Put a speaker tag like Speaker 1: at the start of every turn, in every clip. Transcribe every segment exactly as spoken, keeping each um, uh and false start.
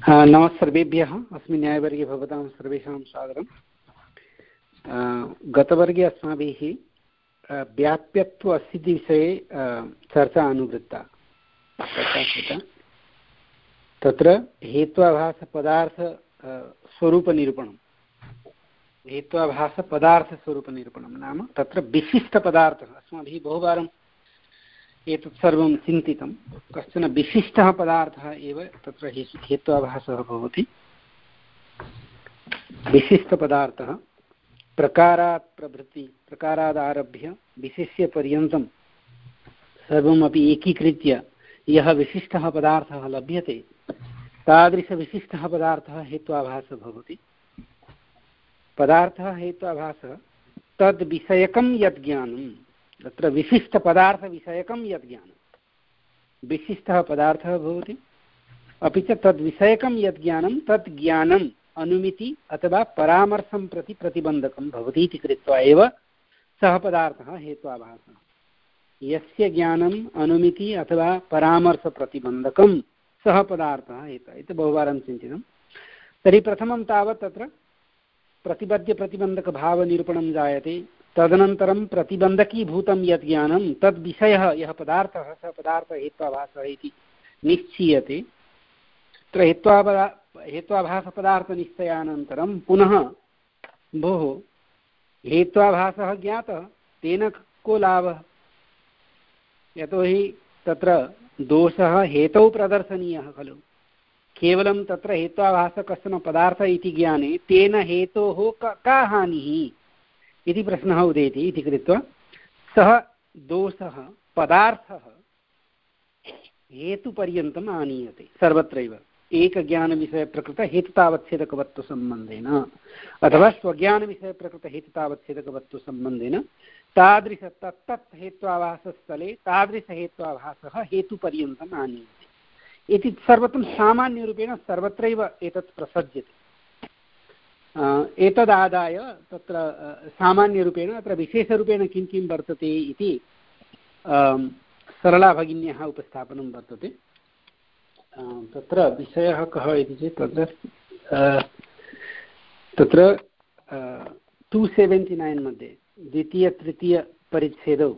Speaker 1: नमः सर्वेभ्यः। अस्मिन् न्यायवर्गे भवतां सर्वेषां स्वागतम्। गतवर्गे अस्माभिः व्याप्यत्व अस्थितिविषये चर्चा अनुवृत्ता चर्चा कृता। तत्र हेत्वाभासपदार्थ स्वरूपनिरूपणं हेत्वाभासपदार्थस्वरूपनिरूपणं नाम तत्र विशिष्टपदार्थः अस्माभिः बहुवारम् एतत् सर्वं चिन्तितं। कश्चन विशिष्टः पदार्थः एव तत्र हेत्वाभासः भवति। विशिष्टपदार्थः प्रकारात् प्रभृति प्रकारादारभ्य विशिष्यपर्यन्तं सर्वमपि एकीकृत्य यः विशिष्टः पदार्थः लभ्यते तादृशविशिष्टः पदार्थः हेत्वाभासः भवति। पदार्थः हेत्वाभासः तद्विषयकं यद् ज्ञानं, तत्र विशिष्टपदार्थविषयकं यद् ज्ञानं विशिष्टः पदार्थः भवति, अपि च तद्विषयकं यद् ज्ञानं तद् ज्ञानम् अनुमिति अथवा परामर्शं प्रति प्रतिबन्धकं भवति इति कृत्वा एव सः पदार्थः हेत्वाभासः। यस्य ज्ञानम् अनुमिति अथवा परामर्शप्रतिबन्धकं सः पदार्थः हेतुः इति बहुवारं चिन्तितं। तर्हि प्रथमं तावत् तत्र प्रतिबद्ध्यप्रतिबन्धकभावनिरूपणं जायते। तदनन्तरं प्रतिबन्धकीभूतं यत् ज्ञानं तद्विषयः यः पदार्थः सः पदार्थः हेत्वाभासः इति निश्चीयते। तत्र हेत्वापदा हेत्वाभासपदार्थनिश्चयानन्तरं पुनः भोः हेत्वाभासः ज्ञातः तेन को लाभः? यतोहि तत्र दोषः हेतौ प्रदर्शनीयः खलु। केवलं तत्र हेत्वाभासः कश्चन पदार्थः इति ज्ञाने तेन हेतोः का हानिः इति प्रश्नः उदेति इति कृत्वा सः दोषः पदार्थः हेतुपर्यन्तम् आनीयते सर्वत्रैव एकज्ञानविषयप्रकृतहेतुतावच्छेदकवत्वसम्बन्धेन अथवा स्वज्ञानविषयप्रकृतहेतुतावच्छेदकवत्वसम्बन्धेन तादृश तत्तत् हेत्वाभासस्थले तादृशहेत्वाभासः हेतुपर्यन्तम् आनीयते इति सर्वत्र सामान्यरूपेण सर्वत्रैव एतत् प्रसज्यते। एतदादाय तत्र सामान्यरूपेण अत्र विशेषरूपेण किं किं वर्तते इति सरला भगिन्याः उपस्थापनं वर्तते। तत्र विषयः कः इति चेत् तत्र तत्र टु सेवेण्टि नैन् मध्ये द्वितीयतृतीयपरिच्छेदौ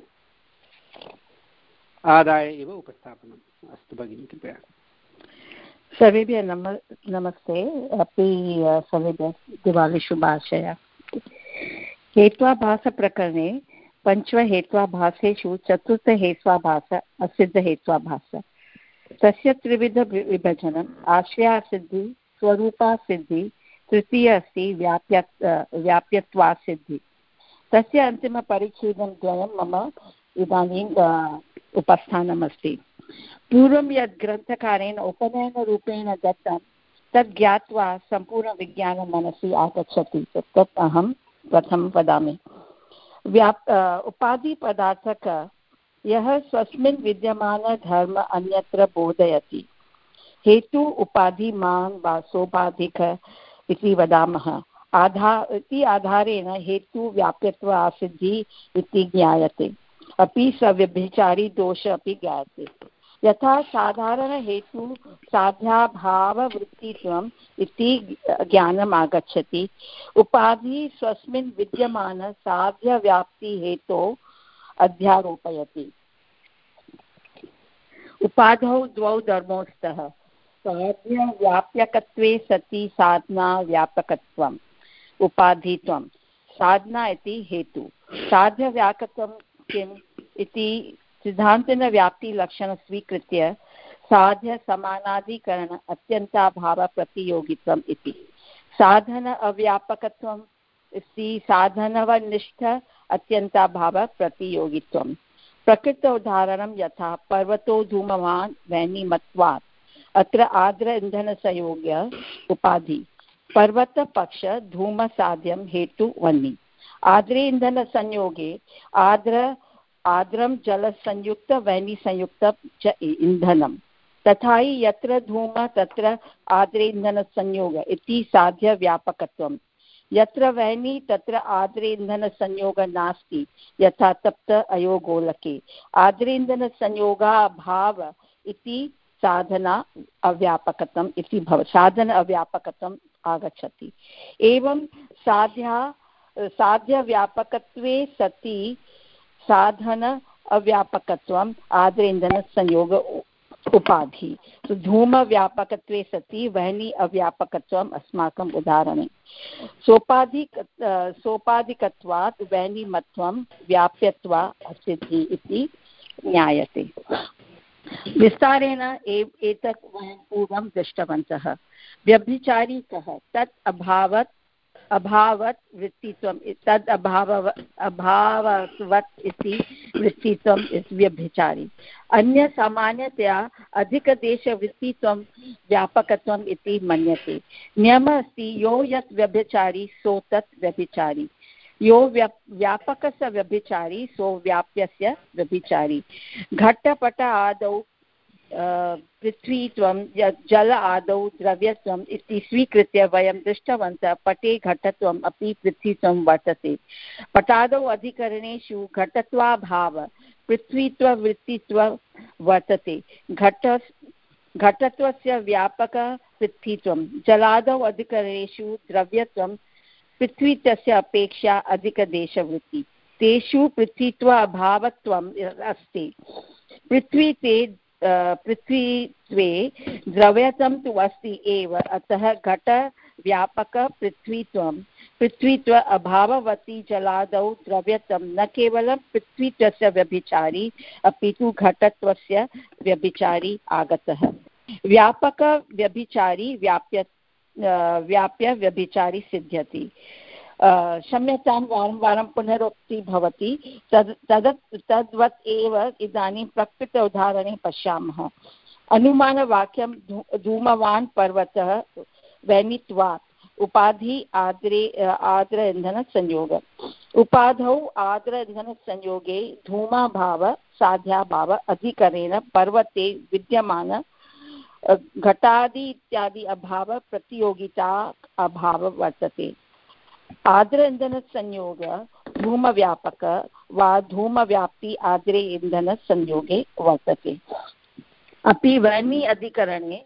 Speaker 1: आदाय एव उपस्थापनम्। अस्तु भगिनी, कृपया।
Speaker 2: सर्वेभ्यः नम नमस्ते अपि सर्वेभ्यः दिवालिशुभाशया। हेत्वाभासप्रकरणे पञ्चहेत्वाभासेषु चतुर्थहेत्वाभास असिद्धहेत्वाभास। तस्य त्रिविधविभजनम् आश्रयासिद्धिः, स्वरूपासिद्धिः, तृतीय अस्ति व्याप्य व्याप्यत्वासिद्धिः। तस्य अन्तिमपरिच्छेदं द्वयं मम इदानीम् उपस्थानमस्ति। पूर्वं यद् ग्रन्थकारेण उपनयनरूपेण दत्तं तद् ज्ञात्वा सम्पूर्णविज्ञानं मनसि आगच्छति। तत् अहं प्रथमं वदामि। व्याप् उपाधिपदार्थक यः स्वस्मिन् विद्यमानधर्म अन्यत्र बोधयति। हेतु उपाधिमान् वा सोपाधिक इति वदामः। आधा इति आधारेण हेतु व्याप्यत्व आसिद्धिः इति ज्ञायते। अपि सव्यभिचारी दोष अपि ज्ञायते। यथा साधारण हेतु साध्याभाववृत्तित्वम् इति ज्ञानम् आगच्छति। उपाधि स्वस्मिन् विद्यमान साध्यव्याप्ति हेतौ अध्यारोपयति। उपाधौ द्वौ धर्मौ स्तः। साध्यव्याप्यकत्वे सति साधना व्यापकत्वम् उपाधित्वं। साधना इति हेतु। साध्यव्यापकत्वं किम् इति सिद्धान्तेन व्याप्तिलक्षणं स्वीकृत्य साध्य समानाधिकरण अत्यन्ताभावप्रतियोगित्वम् इति। साधन अव्यापकत्वम् इति साधनवनिष्ठ अत्यन्ताभावप्रतियोगित्वम्। प्रकृत उदाहरणं यथा पर्वतो धूमवान् वह्निमत्वात्। अत्र आर्द्र इन्धनसंयोग्य उपाधि। पर्वतपक्ष धूमसाध्यं हेतु वह्नि। आर्द्रे इन्धनसंयोगे आर्द्र आर्द्रं जलसंयुक्त वह्निसंयुक्त च इन्धनं। तथा हि यत्र धूम तत्र आर्द्रे इन्धनसंयोग इति साध्यव्यापकत्वम्। यत्र वह्नि तत्र आर्द्रे इन्धनसंयोग नास्ति यथा तप्त अयोगोलके। आर्द्रे इन्धनसंयोगाभाव इति साधना अव्यापकत्वम् इति भवति, साधन अव्यापकत्वम् आगच्छति। एवं साध्या साध्यव्यापकत्वे सति साधन अव्यापकत्वम् आद्रेन्दनसंयोग उपाधि। तो धूमव्यापकत्वे सति वह्नि अव्यापकत्वम् अस्माकम् उदाहरणे। सोपाधिक सोपाधिकत्वात् वह्निमत्वं व्याप्यत्वा अस्ति इति ज्ञायते। विस्तारेण एतत् वयं पूर्वं दृष्टवन्तः। व्यभिचारी कः? तत् अभावत् अभावत् वृत्तित्वं, तद् अभाव अभाववत् इति वृत्तित्वं व्यभिचारी। अन्य सामान्यतया अधिकदेशवृत्तित्वं व्यापकत्वम् इति मन्यते। नियमः अस्ति यो यत् व्यभिचारी सो तत् व्यभिचारी, यो व्यापकस्य व्यभिचारी सो व्याप्यस्य व्यभिचारी। घटपट आदौ पृथ्वीत्वं जल आदौ द्रव्यत्वम् इति स्वीकृत्य वयं दृष्टवन्तः पटे घटत्वम् अपि पृथ्वीत्वं वर्तते। पटादौ अधिकरणेषु घटत्वाभाव पृथ्वीत्ववृत्तित्व वर्तते। घट घटत्वस्य व्यापक पृथ्वीत्वं, जलादौ अधिकरणेषु द्रव्यत्वं पृथ्वीत्वस्य अपेक्षा अधिकदेशवृत्ति। तेषु पृथ्वीत्व अभावत्वम् अस्ति। पृथ्वी ते पृथ्वीत्वे द्रव्यत्वं तु अस्ति एव, अतः घट व्यापक पृथ्वीत्वं पृथ्वीत्व अभाववती जलादौ द्रव्यत्वं न केवलं पृथ्वीत्वस्य व्यभिचारी अपि तु घटत्वस्य व्यभिचारी आगतः। व्यापक व्यभिचारी व्याप्य व्याप्य व्यभिचारी सिद्ध्यति। क्षम्यतां, वारं वारं पुनरुक्ति भवति। तद् तद् तद्वत् एव इदानीं प्रकृत उदाहरणे पश्यामः। अनुमानवाक्यं धूमवान् पर्वतः वह्नित्वात् उपाधि आद्रे आद्र इन्धनसंयोग। उपाधौ आद्र इन्धनसंयोगे धूमाभाव साध्याभाव अधिकरेण पर्वते विद्यमान घटादि इत्यादि अभाव प्रतियोगिता अभाव वर्तते। आद्र इन्धनसंयोग धूमव्यापक वा धूमव्याप्ति आद्रे इन्धनसंयोगे वर्तते। अपि वह्नि अधिकरणे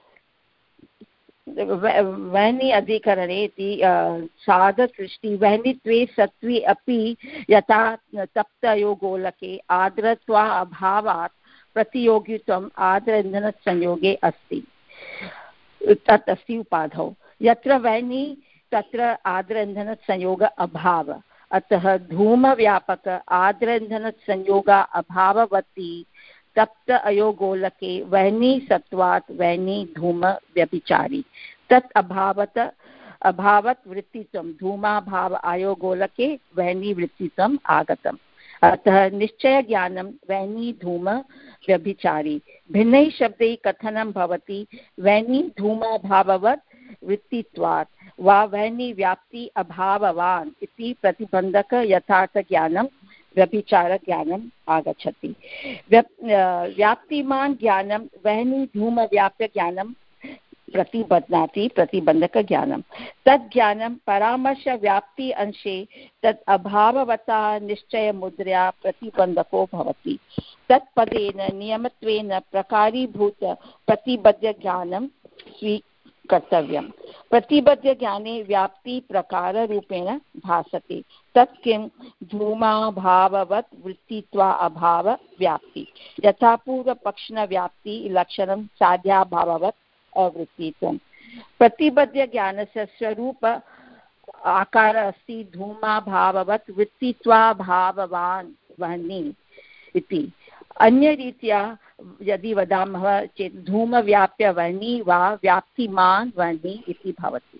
Speaker 2: वह्नि अधिकरणे इति साधसृष्टि वह्नित्वे सत्त्वे अपि यथा तप्तयोगोलके आर्द्रत्वा अभावात् प्रतियोगित्वम् आद्र इन्धनसंयोगे अस्ति। तत् अस्ति उपाधौ। यत्र वह्नि तत्र आर्द्र इन्धनसंयोग अभाव, अतः धूमव्यापक आर्द्र इन्धनसंयोग अभाववती तप्त अयोगोलके वह्नि सत्वात् वह्नि धूम व्यभिचारी। तत् अभावत अभावत् वृत्तित्वं धूमाभाव आयोगोलके वह्नि वृत्तित्वम् आगतम्। अतः निश्चय ज्ञानं वह्नि धूम व्यभिचारी। भिन्नैः शब्दैः कथनं भवति वह्नि धूमाभाववत् वृत्तित्वात् वा वह्नि व्याप्ति अभाववान् इति प्रतिबन्धक यथार्थज्ञानं व्यभिचारज्ञानम् आगच्छति। व्याप्तिमान् ज्ञानं वह्नि धूमव्याप्यज्ञानं प्रतिबध्नाति प्रतिबन्धकज्ञानं। तद् ज्ञानं परामर्शव्याप्ति अंशे तद् अभाववता निश्चयमुद्रया प्रतिबन्धको भवति। तत्पदेन नियमत्वेन प्रकारीभूत प्रतिबद्धज्ञानं स्वीकर्तव्यम्। प्रतिबद्धज्ञाने व्याप्ति प्रकाररूपेण भासते। तत् किं? धूमाभाववत् वृत्तित्वा अभाव व्याप्ति। यथा पूर्वपक्षिणव्याप्ति लक्षणं साध्याभाववत् अवृत्तित्वं। प्रतिबद्धज्ञानस्य स्वरूप आकार अस्ति धूमाभाववत् वृत्तित्वाभाववान् वह्नि इति। अन्यरीत्या यदि वदामः चेत् धूमव्याप्य वह्नि वा व्याप्तिमान् वह्नि इति भवति।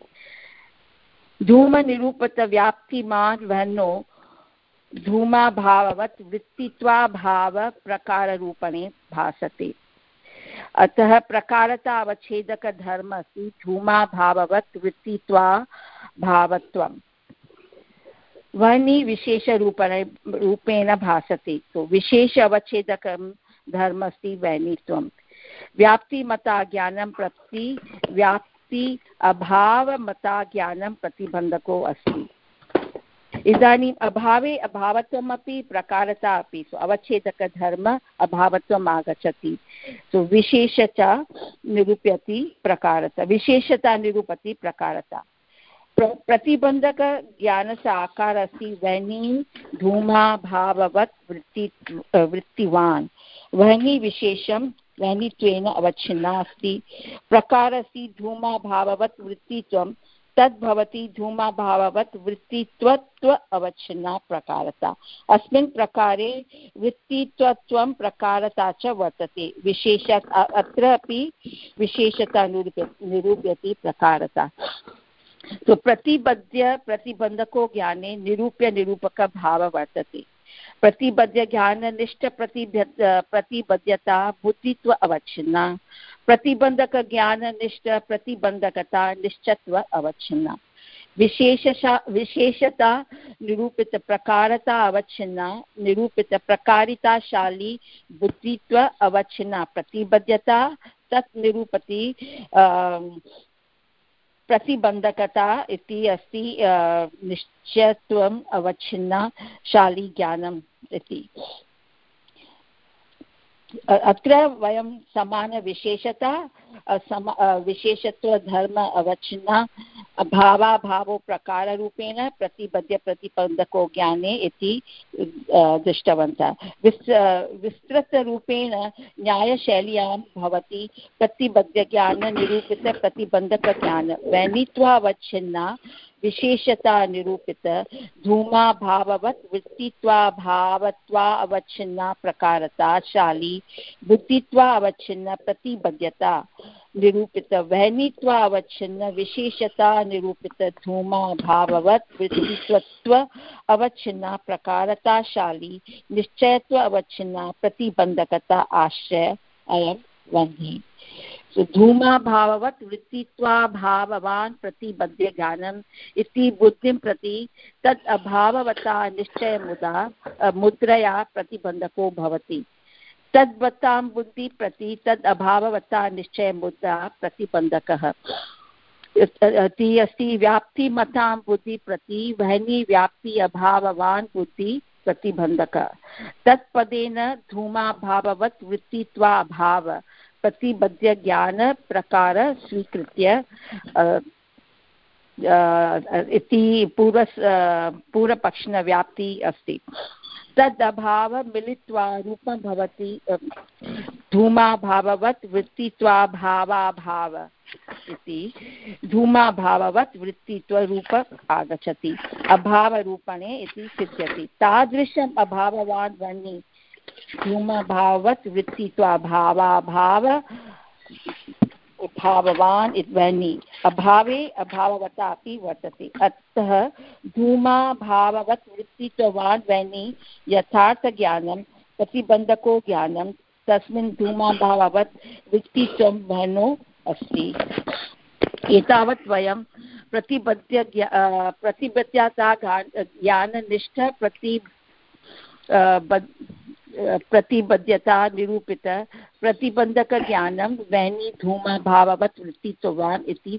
Speaker 2: धूमनिरूपितव्याप्तिमान् वह्नौ धूमाभाववत् वृत्तित्वाभाव प्रकाररूपणे भासते। अतः प्रकारता अवच्छेदक धर्म अस्ति धूमाभाववत् वृत्तित्वा भावत्वम्। वह्नि विशेष रूपेण भासते, तो विशेष अवच्छेदकं धर्म अस्ति वह्नित्वं। व्याप्तिमता ज्ञानं प्रति व्याप्ति अभावमता ज्ञानं प्रतिबन्धको अस्ति। इदानीम् अभावे अभावत्वमपि प्रकारता अपि सो अवच्छेदकधर्म अभावत्वम् आगच्छति सो विशेषता निरूप्यति प्रकारता विशेषता निरूपति प्रकारता प्र प्रतिबन्धकज्ञानस्य आकारः अस्ति वह्नि धूमाभाववत् वृत्ति वृत्तिवान् वह्नि विशेषं वह्नित्वेन अवच्छिन्ना अस्ति प्रकारः अस्ति धूमाभाववत् वृत्तित्वं तद् भवति धूमाभाववत् वृत्तित्वत्व अवच्छिन्ना प्रकारता अस्मिन् प्रकारे वृत्तित्वत्वं प्रकारता च वर्तते विशेष अत्र अपि विशेषता निरूप्य निरूप्यति प्रकारता तो प्रतिबद्ध प्रतिबंधको ज्ञाने निरूप्य निरूपक भाव वर्तते प्रतिबद्ध ज्ञान निष्ठ प्रतिबद्धता बुद्धित्व अवच्छिन्ना प्रतिबंधक ज्ञान निष्ठ प्रतिबंधकता निश्चत्व अवच्छिन्ना विशेषशा विशेषता निरूपित प्रकारता अवच्छिन्ना निरूपित प्रकारिताशाली बुद्धित्व अवच्छिन्ना प्रतिबद्धता तत् निरूपति प्रतिबंधकता इति अस्ति निश्चयत्वम् अवच्छिन्ना शाली ज्ञानम् इति अत्र वयं समानविशेषता सम विशेषत्वधर्म अवच्छिन्ना भावाभावो प्रकाररूपेण प्रतिबद्ध प्रतिबन्धको ज्ञाने इति दृष्टवन्तः विस् विस्तृतरूपेण न्यायशैल्यां भवति प्रतिबद्धज्ञाननिरूपितप्रतिबन्धकज्ञान वैनित्वावच्छिन्ना विशेषता निरूपित धूमाभाववत् वृत्तित्वाभावत्वा अवच्छिन्ना प्रकारता शाली बुद्धित्वा अवच्छिन्न प्रतिबद्धता निरूपित वह्नित्वा अवच्छिन्न विशेषता निरूपित धूमाभाववत् वृत्तित्व अवच्छिन्ना प्रकारता शाली निश्चयत्व अवच्छिन्ना प्रतिबंधकता आश्रय अयं वह्नि धूमाभाववत् वृत्तित्वाभाववान् प्रतिबद्ध ज्ञानम् इति बुद्धिं प्रति तद् अभाववता निश्चयमुदा मुद्रया प्रतिबन्धको भवति तद्वतां बुद्धि प्रति तद् अभाववता निश्चयमुदा प्रतिबन्धकः इति अस्ति व्याप्तिमतां बुद्धि प्रति वह्नि व्याप्ति अभाववान् बुद्धि प्रतिबन्धकः तत्पदेन धूमाभाववत् वृत्तित्वाभाव प्रतिबद्ध ज्ञान प्रकार स्वीकृत्य इति पूर्व पूर्वपक्षिण व्याप्ति अस्ति तद् अभाव मिलित्वा रूपं भवति धूमाभाववत् वृत्तित्वाभावाभाव इति धूमाभाववत् वृत्तित्वरूप आगच्छति अभावरूपणे इति सिद्ध्यति तादृशम् अभाववान् वह्नि धूमाभाववत् वृत्तित्वाभावाभाव भाववान् वह्नि अभावे अभाववता अपि वर्तते अतः धूमाभाववत् वृत्तित्ववान् वह्नि यथार्थज्ञानं प्रतिबन्धको ज्ञानं तस्मिन् धूमाभाववत् वृत्तित्वं वह्नौ अस्ति एतावत् वयं प्रतिबद्ध प्रतिबद्धता ज्ञाननिष्ठ प्रति प्रतिबद्धता निरूपित प्रतिबंधक ज्ञानं वह्नि धूमाभाववत् वृत्तित्ववान् इति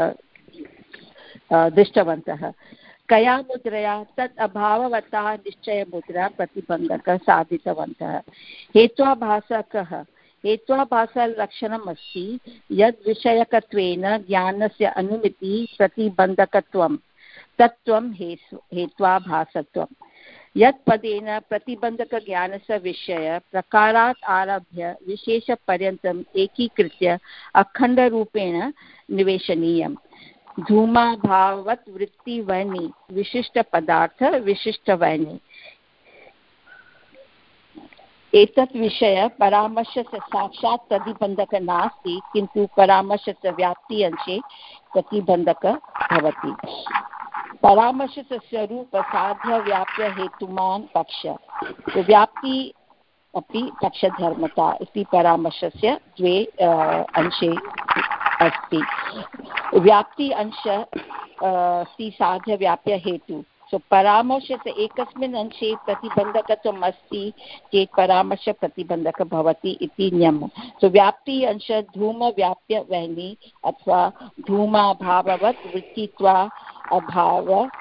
Speaker 2: दृष्टवन्तः कया मुद्रया तत् अभाववता निश्चयमुद्रा प्रतिबन्धक साधितवन्तः हेत्वाभासकः हेत्वाभासलक्षणम् अस्ति यद् विषयकत्वेन ज्ञानस्य अनुमिति प्रतिबन्धकत्वं तत्त्वं हेत्वाभासत्वम् यत् पदेन प्रतिबन्धकज्ञानस्य विषय प्रकारात् आरभ्य विशेषपर्यन्तम् एकीकृत्य अखण्डरूपेण निवेशनीयम् धूमाभाववत् वृत्तिवह्नि विशिष्टपदार्थ विशिष्टवह्नि एतत् विषय परामर्शस्य साक्षात् प्रतिबन्धक नास्ति किन्तु परामर्शस्य व्याप्ति अंशे प्रतिबन्धक भवति परामर्शस्य स्वरूप साध्य व्याप्य हेतुमान् पक्ष व्याप्ति अपि पक्षधर्मता इति परामर्शस्य द्वे अंशे अस्ति व्याप्ति अंश अस्ति साध्य व्याप्य हेतु सो परामर्शस्य एकस्मिन् अंशे प्रतिबन्धकत्वम् अस्ति चेत् परामर्श प्रतिबन्धक भवति इति नियमः सो व्याप्ति अंश धूम व्याप्य वह्नि अथवा धूमाभाववत् वृत्तित्वा अभाव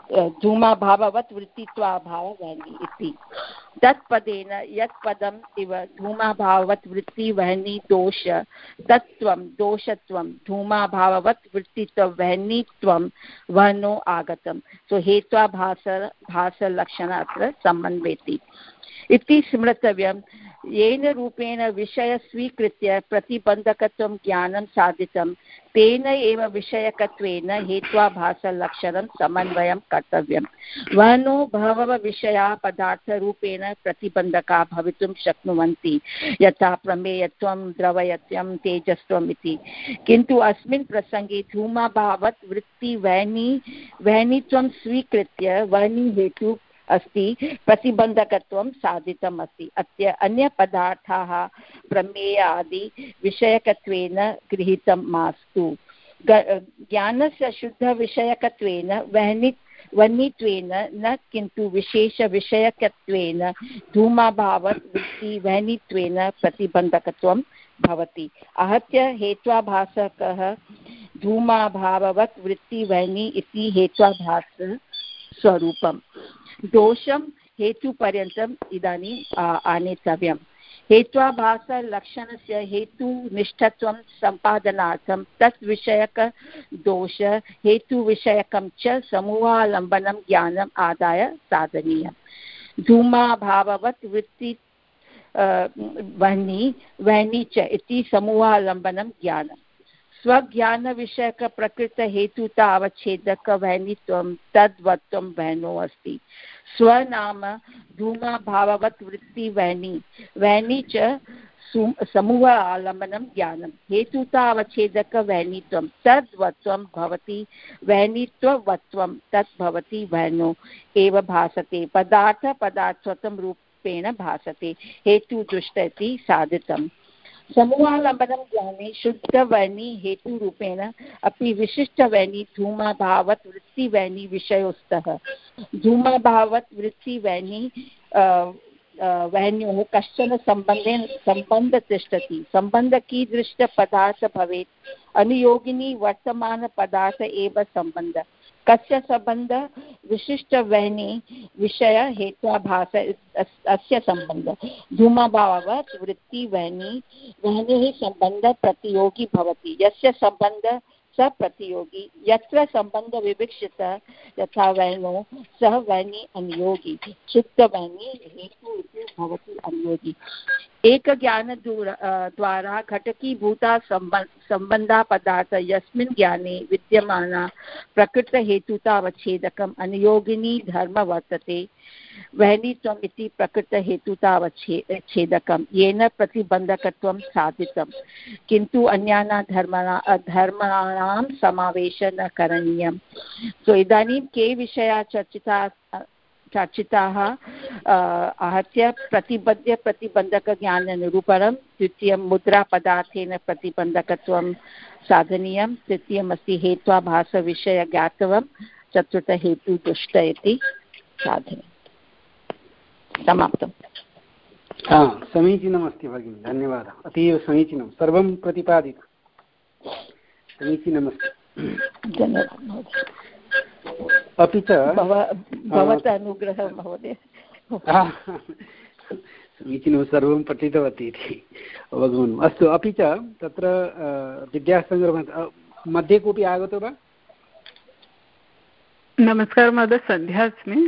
Speaker 2: धूमाभाववत् वृत्तित्वाभाववह्नि इति। तत्पदेन यत् पदम् इव धूमाभाववत् वृत्तिवह्नि दोष तत्त्वं दोषत्वं धूमाभाववत् वृत्तित्ववह्नित्वं वह्नो आगतं। सो हेत्वाभास भासलक्षण अत्र सम्मन्वेति इति स्मृतव्यं। येन रूपेण विषय स्वीकृत्य प्रतिबन्धकत्वं ज्ञानं साधितं तेन एव विषयकत्वेन हेत्वाभासलक्षणं समन्वयं कर्तव्यं। वह्नो बहवः विषयाः पदार्थरूपेण प्रतिबन्धकाः भवितुं शक्नुवन्ति, यथा प्रमेयत्वं, द्रवयत्वं, तेजस्त्वम् इति। किन्तु अस्मिन् प्रसङ्गे धूमाभावत् वृत्तिवह्नि वह्नित्वं स्वीकृत्य वह्नि हेतु अस्ति, प्रतिबन्धकत्वं साधितम् अस्ति। अद्य अन्यपदार्थाः प्रमेय आदि विषयकत्वेन गृहीतं मास्तु। ज्ञानस्य शुद्धविषयकत्वेन वह्नि वह्नित्वेन न किन्तु विशेषविषयकत्वेन धूमाभावत् वृत्तिवह्नित्वेन प्रतिबन्धकत्वं भवति। आहत्य हेत्वाभासकः धूमाभाववत् वृत्तिवह्नि इति हेत्वाभास स्वरूपम्। दोषं हेतुपर्यन्तम् इदानीम् आनेतव्यम्। हेत्वाभासलक्षणस्य हेतुनिष्ठत्वं सम्पादनार्थं तत् विषयकदोष हेतुविषयकं च समूहालम्बनं ज्ञानम् आदाय साधनीयम्। धूमाभाववत् वृत्ति वह्नि वह्नि च इति समूहालम्बनं ज्ञानम्। स्वज्ञानविषयकप्रकृतहेतुता अवच्छेदकवह्नित्वं तद्वत्त्वं वह्नो अस्ति। स्वनाम धूमाभाववत् वृत्तिवह्नि वह्नि च समूह आलम्बनं ज्ञानं। हेतुता अवच्छेदकवह्नित्वं तद्वत्त्वं भवति वह्नित्ववत्त्वं तत् भवति वह्नो एव भासते। पदार्थ पदार्थत्वं रूपेण भासते। हेतुदुष्ट इति साधितम्। समूहालम्बनं ज्ञाने शुद्धवह्नि हेतुरूपेण अपि विशिष्टवह्नि धूमाभावत् वृत्तिवह्नि विषयोस्तः। धूमाभावत् वृत्तिवह्नि वह्न्योः कश्चन सम्बन्धेन सम्बन्धः तिष्ठति। सम्बन्धः कीदृशपदार्थ भवेत्? अनुयोगिनी वर्तमानपदार्थ एव सम्बन्धः। कस्य सम्बन्धः? विशिष्टवह्नि विषय हेत्वाभास अस्य सम्बन्धः। धूमाभाववत् वृत्तिवह्नि वह्नेः सम्बन्धः प्रतियोगी भवति। यस्य सम्बन्धः स प्रतियोगी। यत्र सम्बन्धः विवक्षितः यथा वह्नौ सः वह्नि अनुयोगी। शुद्धवह्नि हेतु इति भवति अनुयोगी। एकज्ञानद्वारा घटकीभूता सम्बन्धा पदार्थ यस्मिन् ज्ञाने विद्यमाना प्रकृतहेतुतावच्छेदकम् अनुयोगिनी धर्म वर्तते। वह्नित्वम् इति प्रकृतहेतुतावच्छेदकं येन प्रतिबन्धकत्वं साधितं। किन्तु अन्यानां धर्मणा धर्माणां समावेशः न करणीयम्। सो इदानीं के विषयाः चर्चिताः चर्चिताः आहत्य प्रतिबद्ध प्रतिबन्धकज्ञाननिरूपणं। द्वितीयं मुद्रापदार्थेन प्रतिबन्धकत्वं साधनीयं। तृतीयमस्ति हेत्वाभासविषयज्ञातव्यं। चतुर्थ हेतुदुष्ट इति साधनीयम्। समाप्तम्।
Speaker 1: हा, समीचीनमस्ति भगिनि, धन्यवादः। अतीव समीचीनं, सर्वं प्रतिपादितं, समीचीनमस्ति।
Speaker 2: धन्यवादः महोदय।
Speaker 1: अपि च
Speaker 2: भवतः अनुग्रहः महोदय।
Speaker 1: समीचीनं, सर्वं पठितवती इति अवगमनम्। अस्तु, अपि च तत्र विद्यासङ्ग्रह मध्ये कोऽपि आगतो वा?
Speaker 3: नमस्कारः महोदय, सन्ध्या अस्मि।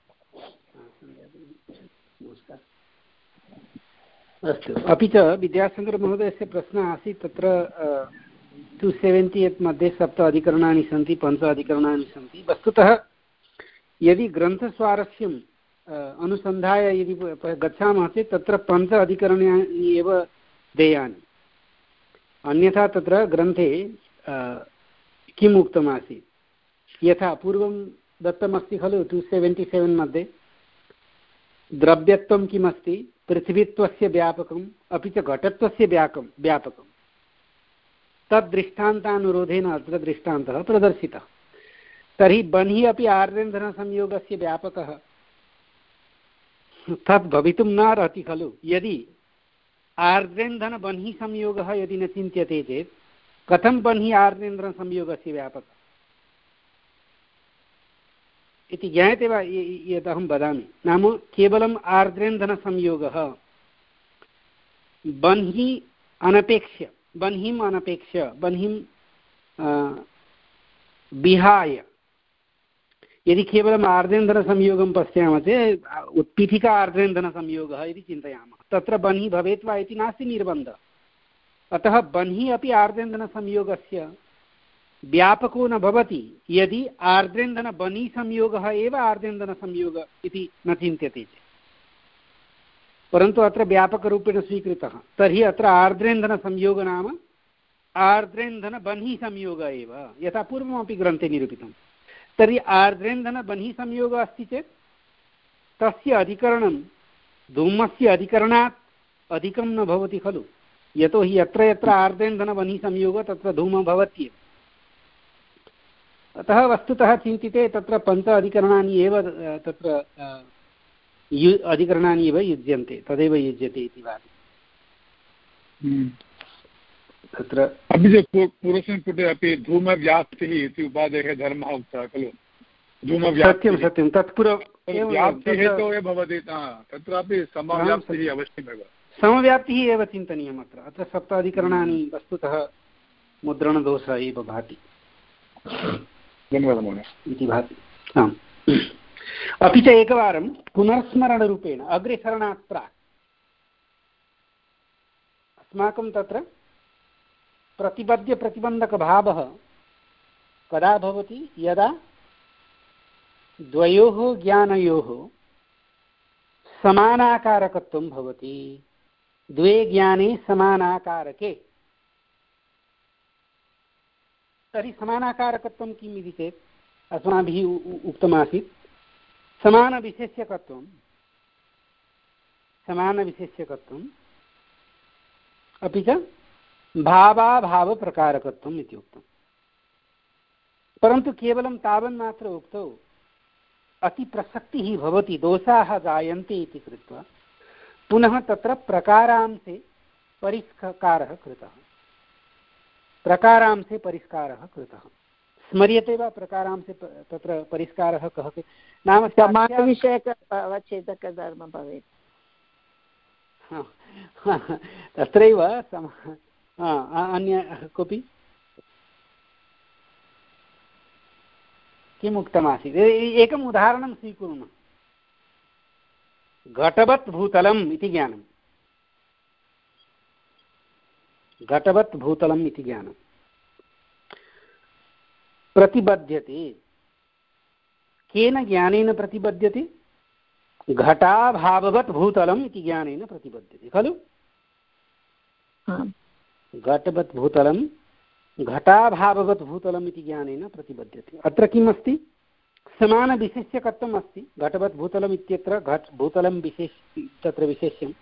Speaker 1: अस्तु, अपि च विद्यासागरमहोदयस्य प्रश्नः आसीत् तत्र टु सेवेण्टि यत् मध्ये सप्त अधिकरणानि सन्ति, पञ्च अधिकरणानि सन्ति। वस्तुतः यदि ग्रन्थस्वारस्यम् अनुसन्धाय यदि गच्छामः चेत् तत्र पञ्च अधिकरणानि एव देयानि। अन्यथा तत्र ग्रन्थे किम् उक्तमासीत्, यथा पूर्वं दत्तमस्ति खलु टु सेवेण्टि सेवेन् मध्ये द्रव्यत्वं किमस्ति, पृथिवीत्वस्य व्यापकम् अपि च घटत्वस्य व्यापकं व्यापकं तद्दृष्टान्तानुरोधेन अत्र दृष्टान्तः प्रदर्शितः। तर्हि बन्हि अपि आर्द्रेन्धनसंयोगस्य व्यापकः तद् भवितुं न अर्हति खलु। यदि आर्द्रेन्धनबन्हिसंयोगः यदि न चिन्त्यते चेत् कथं बन्हि आर्द्रेन्धनसंयोगस्य व्यापकः? इति ज्ञायते वा यत् अहं वदामि? नाम केवलम् आर्द्रेन्धनसंयोगः बन्हि अनपेक्ष्य बन्हिम् अनपेक्ष्य बन्हिं विहाय यदि केवलम् आर्द्रेन्धनसंयोगं पश्यामः चेत् उत्पीठिका आर्द्रेन्धनसंयोगः इति चिन्तयामः, तत्र बन्हि भवेत् वा इति नास्ति निर्बन्धः। अतः बन्हि अपि आर्द्रेन्धनसंयोगस्य व्यापको न भवति यदि आर्द्रेन्धनबन्हिसंयोगः एव आर्द्रेन्धनसंयोगः इति न चिन्त्यते चेत्। परन्तु अत्र व्यापकरूपेण स्वीकृतः, तर्हि अत्र आर्द्रेन्धनसंयोगः नाम आर्द्रेन्धनबन्हिसंयोगः एव, यथा पूर्वमपि ग्रन्थे निरूपितं। तर्हि आर्द्रेन्धनबन्हिसंयोगः अस्ति चेत् तस्य अधिकरणं धूमस्य अधिकरणात् अधिकं न भवति खलु, यतोहि यत्र यत्र आर्द्रेन्धनबन्हिसंयोगः तत्र धूमः भवत्येव। अतः वस्तुतः चिन्तिते तत्र पञ्च अधिकरणानि एव तत्र यु अधिकरणानि एव युज्यन्ते, तदेव युज्यते इति भाति। तत्र
Speaker 4: अपि च पूर्वस्मिन् पुटे अपि धूमव्याप्तिः इति उपादेः धर्मः उक्तः खलु।
Speaker 1: सत्यं सत्यं तत्पूर्वं
Speaker 4: हेतोः एव भवति, तत्रापि समव्याप्तिः अवश्यमेव,
Speaker 1: समव्याप्तिः एव चिन्तनीयम्। अत्र अत्र सप्ताधिकरणानि वस्तुतः मुद्रणदोषः एव भाति इति भाति। आम्, अपि च एकवारं पुनर्स्मरणरूपेण अग्रे सरणात् प्राक् अस्माकं तत्र प्रतिबद्ध्यप्रतिबन्धकभावः कदा भवति? यदा द्वयोः ज्ञानयोः समानाकारकत्वं भवति। द्वे ज्ञाने समानाकारके, तर्हि समानाकारकत्वं किम् इति चेत् अस्माभिः उक्तमासीत् समानविशेष्यकत्वं समानविशेष्यकत्वम् अपि च भावाभावप्रकारकत्वम् इति उक्तम्। परन्तु केवलं तावन्मात्र उक्तौ अतिप्रसक्तिः भवति, दोषाः जायन्ते इति कृत्वा पुनः तत्र प्रकारांशे परिष्कारः कृतः प्रकारांशे परिष्कारः कृतः स्मर्यते वा? प्रकारांशे तत्र परिष्कारः कः? नाम
Speaker 2: समानविषयकवच्छेदकधर्मः भवेत्।
Speaker 1: तत्रैव अन्य कोऽपि किम् उक्तमासीत्? एकम् उदाहरणं स्वीकुर्मः। घटवत् भूतलम् इति ज्ञानं घटवत् भूतलम् इति ज्ञानं प्रतिबध्यते। केन ज्ञानेन प्रतिबध्यते? घटाभाववत् भूतलम् इति ज्ञानेन प्रतिबध्यते खलु। घटवत् भूतलं घटाभाववत् भूतलम् इति ज्ञानेन प्रतिबध्यते। अत्र किम् अस्ति? समानविशेष्यकत्वम् अस्ति। घटवत् भूतलम् इत्यत्र घट भूतलं विशेष तत्र विशेष्यं,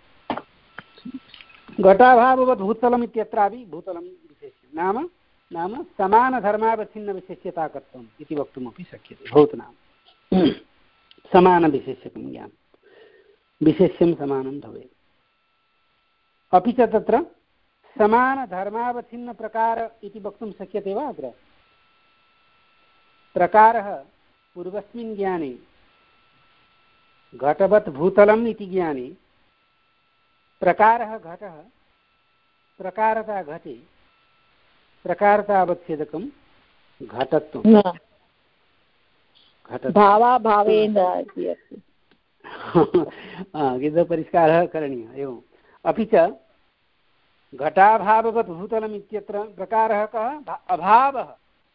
Speaker 1: घटाभाववत् भूतलम् इत्यत्रापि भूतलं विशेष्यं। नाम नाम समानधर्मावच्छिन्नविशेष्यताकत्वम् इति वक्तुमपि शक्यते। भूतनाम समानविशेष्यकं ज्ञानं, विशेष्यं समानं भवेत्। अपि च तत्र समानधर्मावच्छिन्नप्रकार इति वक्तुं शक्यते वा? अत्र प्रकारः पूर्वस्मिन् ज्ञाने घटवत् भूतलम् इति ज्ञाने प्रकारः घटः, प्रकारता घटे, प्रकारतावच्छेदकं घटत्वं
Speaker 2: भावाभावेन इति अस्ति।
Speaker 1: किन्तु परिष्कारः करणीयः एवम्। अपि च घटाभाववत् भूतलम् इत्यत्र प्रकारः कः? अभावः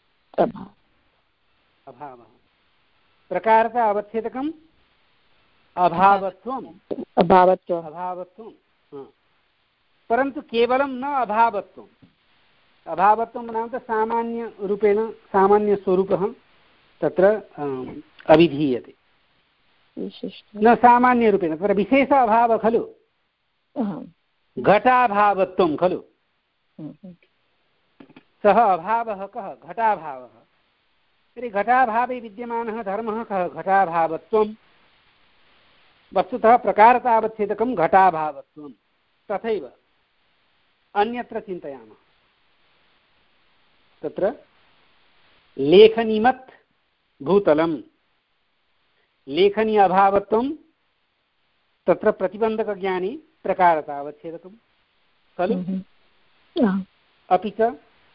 Speaker 1: अभावः प्रकारता अवच्छेदकम् अभावत्वम्
Speaker 2: अभावत्वम्
Speaker 1: अभावत्वं परन्तु केवलं न अभावत्वम्। अभावत्वं नाम सामान्यरूपेण सामान्यस्वरूपः तत्र अभिधीयते, न सामान्यरूपेण तत्र विशेष अभावः खलु, घटाभावत्वं खलु। सः अभावः कः? घटाभावः। तर्हि घटाभावे विद्यमानः धर्मः कः? घटाभावत्वं। वस्तुतः प्रकारतावच्छेदकं घटाभावत्वं। तथैव अन्यत्र चिन्तयामः, तत्र लेखनीमत् भूतलं लेखनी अभावत्वं तत्र प्रतिबन्धकज्ञाने प्रकारता अवच्छेदकं खलु। अपि च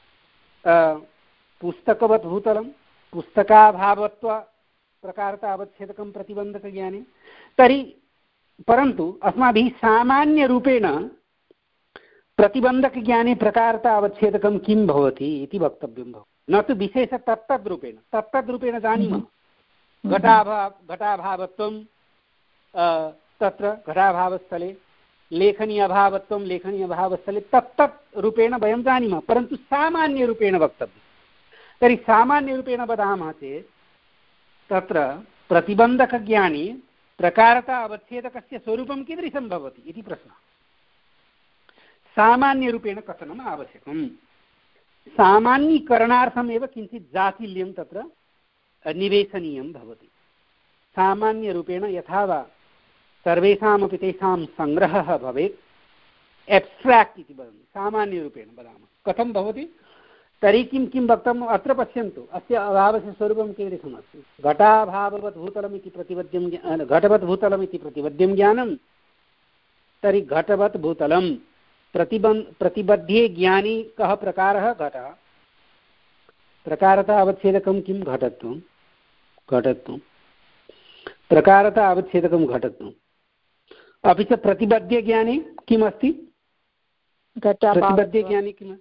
Speaker 1: पुस्तकवत् भूतलं पुस्तकाभावत्व प्रकारता अवच्छेदकं प्रतिबन्धकज्ञाने। तर्हि परन्तु अस्माभिः सामान्यरूपेण प्रतिबन्धकज्ञाने प्रकारता अवच्छेदकं किं भवति इति वक्तव्यं भवति, न तु विशेष तत्तद्रूपेण। तत्तद्रूपेण जानीमः घटाभाव घटाभावत्वं तत्र घटाभावस्थले, लेखनी अभावत्वं लेखनी अभावस्थले, तत्तत् रूपेण वयं जानीमः, परन्तु सामान्यरूपेण वक्तव्यं। तर्हि सामान्यरूपेण वदामः चेत् तत्र प्रतिबन्धकज्ञाने प्रकारता अवच्छेदकस्य स्वरूपं कीदृशं भवति इति प्रश्नः। सामान्यरूपेण कथनम् आवश्यकं। सामान्यीकरणार्थमेव किञ्चित् जातिल्यं तत्र निवेशनीयं भवति। सामान्यरूपेण यथा वा सर्वेषामपि तेषां सङ्ग्रहः भवेत्, एब्स्ट्राक्ट् इति वदन्ति, सामान्यरूपेण वदामः। कथं भवति तर्हि किं किं वक्तव्यम् अत्र पश्यन्तु। अस्य अभावस्य स्वरूपं कीदृशमस्ति। घटाभाववत् भूतलम् इति प्रतिपद्यं घटवत् भूतलम् इति प्रतिपद्यं ज्ञानं। तर्हि घटवत् भूतलं प्रतिबन् प्रतिबध्ये ज्ञानी कः प्रकारः घटः। प्रकारता अवच्छेदकं किं घटत्वं घटत्वं प्रकारता अवच्छेदकं घटत्वम्। अपि च प्रतिबध्ये ज्ञाने किमस्ति। प्रतिबध्ये ज्ञाने किम्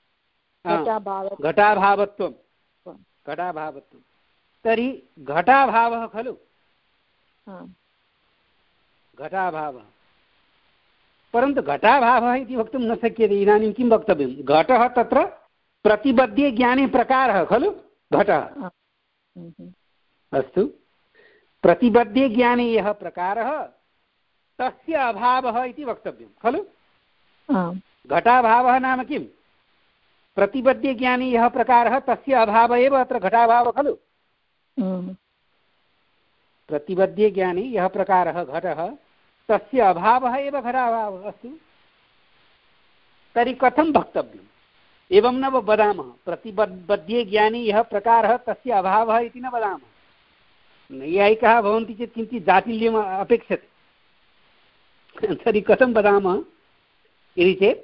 Speaker 1: घटाभावत्वं घटाभावत्वं। तर्हि घटाभावः खलु घटाभावः, परन्तु घटाभावः इति वक्तुं न शक्यते। इदानीं किं वक्तव्यं, घटः तत्र प्रतिबध्ये ज्ञाने प्रकारः खलु घटः। अस्तु, प्रतिबध्ये ज्ञाने यः प्रकारः तस्य अभावः इति वक्तव्यं खलु। घटाभावः नाम किं, प्रतिबध्ये ज्ञाने यः प्रकारः तस्य अभावः एव अत्र घटाभावः खलु। प्रतिबध्ये ज्ञाने यः प्रकारः घटः तस्य अभावः एव घटाभावः। अस्तु, तर्हि कथं वक्तव्यम्। एवं न वदामः प्रतिबध्ये ज्ञाने यः प्रकारः तस्य अभावः इति न वदामः। नैयायिकाः भवन्ति चेत् किञ्चित् जातिल्यम् अपेक्षते। तर्हि कथं वदामः इति चेत्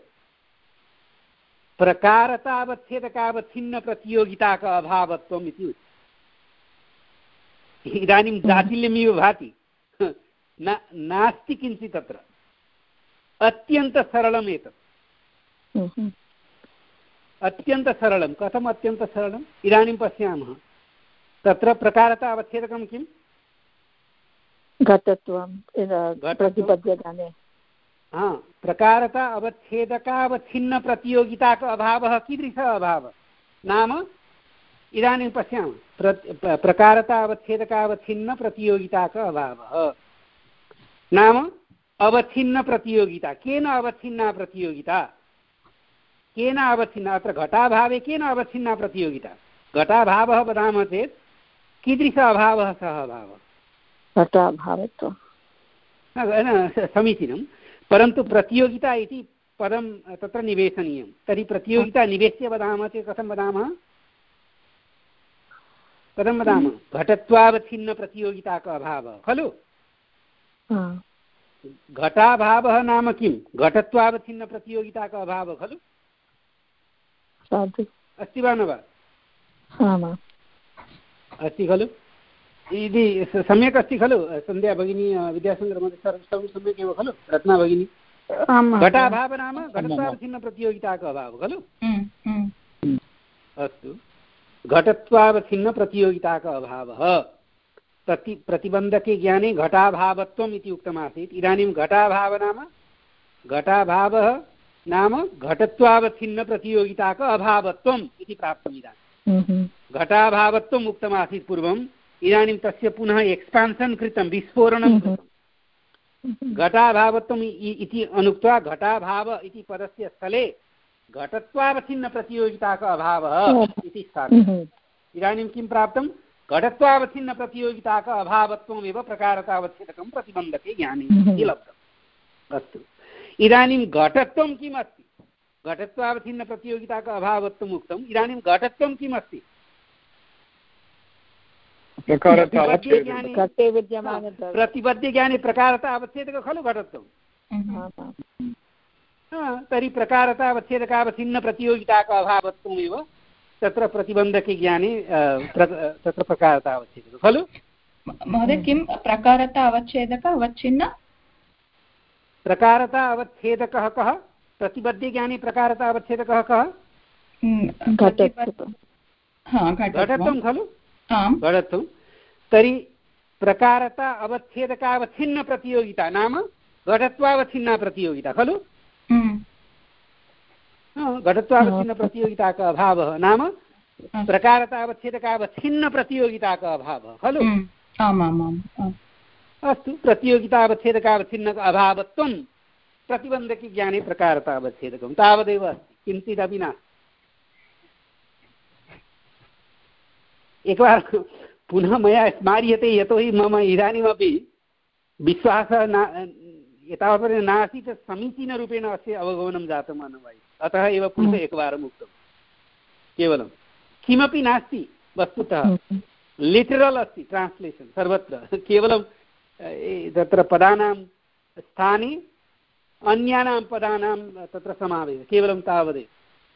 Speaker 1: प्रकारतावच्छेदकावच्छिन्नप्रतियोगिताक अभावत्वम् इति उच्यते। इदानीं जातिल्यमिव भाति, न नास्ति किञ्चित् तत्र। अत्यन्तसरलम् एतत्, अत्यन्तसरलं। कथम् अत्यन्तसरलम्, इदानीं पश्यामः। तत्र प्रकारता अवच्छेदकं किं घटत्वं प्रतिपद्यज्ञाने। हा, प्रकारता अवच्छेदकावच्छिन्न प्रतियोगिताक अभावः कीदृशः अभावः नाम, इदानीं पश्यामः प्र प्रकारता अवच्छेदकावच्छिन्न प्रतियोगिताक अभावः नाम अवच्छिन्न प्रतियोगिता। केन अवच्छिन्ना प्रतियोगिता, केन अवच्छिन्ना। अत्र घटाभावे केन अवच्छिन्ना प्रतियोगिता। घटाभावः वदामः चेत् कीदृश अभावः सः अभावः घटाभावत्वं समीचीनं, परन्तु प्रतियोगिता इति पदं तत्र निवेशनीयं। तर्हि प्रतियोगिता निवेश्य वदामः चेत् कथं वदामः कथं वदामः घटत्वावच्छिन्न प्रतियोगिताक अभावः खलु। घटाभावः नाम किं, घटत्वावच्छिन्न प्रतियोगिताक अभावः खलु। अस्ति वा न वा। अस्ति खलु, इति सम्यक् अस्ति खलु। सन्ध्या भगिनी, विद्यासङ्गरमध्ये सर्वं सम्यक् एव खलु। रत्ना भगिनी, घटाभावः नाम घटत्वावच्छिन्न प्रतियोगिताक अभावः खलु। अस्तु, घटत्वावच्छिन्न प्रतियोगिताक अभावः प्रति प्रतिबन्धके ज्ञाने घटाभावत्वम् इति उक्तमासीत्। इदानीं घटाभावः नाम घटाभावः नाम घटत्वावच्छिन्न प्रतियोगिताक अभावत्वम् इति प्राप्तम्। इदानीं घटाभावत्वम् उक्तमासीत् पूर्वम्, इदानीं तस्य पुनः एक्स्पान्सन् कृतं, विस्फोरणं कृतं। घटाभावत्वम् इति अनुक्त्वा घटाभाव इति पदस्य स्थले घटत्वावच्छिन्न प्रतियोगिताक अभावः इति स्थापितम्। इदानीं किं प्राप्तं, घटत्वावच्छिन्न प्रतियोगिताक अभावत्वमेव प्रकारतावच्छेदकं प्रतिबन्धके ज्ञाने इति लब्धम्। अस्तु, इदानीं घटत्वं किम् अस्ति। घटत्वावच्छिन्न प्रतियोगिताक अभावत्वम् उक्तम्, इदानीं घटत्वं किम् अस्ति। प्रतिपद्यज्ञाने प्रकारता अवच्छेदकः खलु घटत्वं। तर्हि प्रकारता अवच्छेदकावच्छिन्नप्रतियोगिताक अभावत्वमेव तत्र प्रतिबन्धके ज्ञाने तत्र प्रकारता अवच्छेदकः खलु।
Speaker 5: महोदय किं प्रकारता अवच्छेदक अवच्छिन्न
Speaker 1: प्रकारता अवच्छेदकः कः? प्रतिबद्धज्ञाने प्रकारता अवच्छेदकः कः? घटत्वं खलु घटत्वं। तर्हि प्रकारता अवच्छेदकावच्छिन्नप्रतियोगिता नाम घटत्वावच्छिन्ना प्रतियोगिता खलु। घटत्वावच्छिन्नप्रतियोगिताक अभावः नाम प्रकारतावच्छेदकावच्छिन्नप्रतियोगिताक अभावः खलु। अस्तु, प्रतियोगितावच्छेदकावच्छिन्न अभावत्वं प्रतिबन्धके ज्ञाने प्रकारतावच्छेदकं तावदेव अस्ति, किञ्चिदपि नास्ति। एकवारं पुनः मया स्मार्यते, यतोहि मम इदानीमपि विश्वासः न एतावत्पर्यन्तं नासीत्, समीचीनरूपेण अस्य अवगमनं जातम् अनवायि, अतः एव पुनः एकवारम् उक्तं। केवलं किमपि नास्ति वस्तुतः, लिटरल् अस्ति ट्रान्स्लेशन् सर्वत्र, केवलं तत्र पदानां स्थाने अन्यानां पदानां तत्र समावेशः, केवलं तावदेव।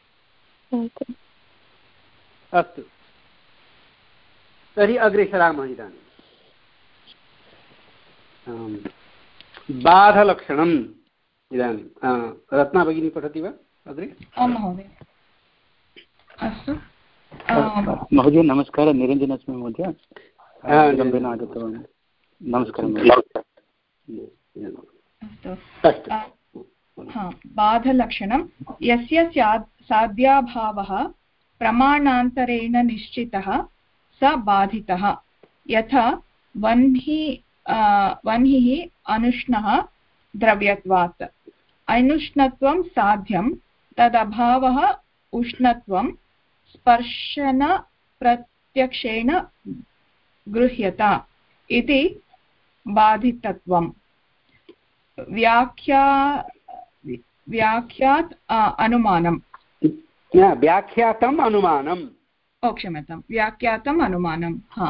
Speaker 1: अस्तु, तर्हि अग्रे सरामः। इदानीं बाधलक्षणम् इदानीं रत्ना भगिनी पठति वा अग्रे?
Speaker 5: आं महोदय। अस्तु
Speaker 6: महोदय, नमस्कारः, निरञ्जन अस्मि महोदय, विलम्बेन आगतवान्। नमस्कारः।
Speaker 5: बाधलक्षणं यस्य साध्याभावः प्रमाणान्तरेण निश्चितः स बाधितः। यथा वह्नि वह्निः अनुष्णः द्रव्यत्वात्, अनुष्णत्वं साध्यं तदभावः उष्णत्वं स्पर्शन प्रत्यक्षेण गृह्यता इति बाधितत्वं। व्याख्या व्याख्यात् अनुमानम्
Speaker 1: व्याख्यातम् अनुमानम्
Speaker 5: ओ क्षम्यतां व्याख्यातम् अनुमानं। हा,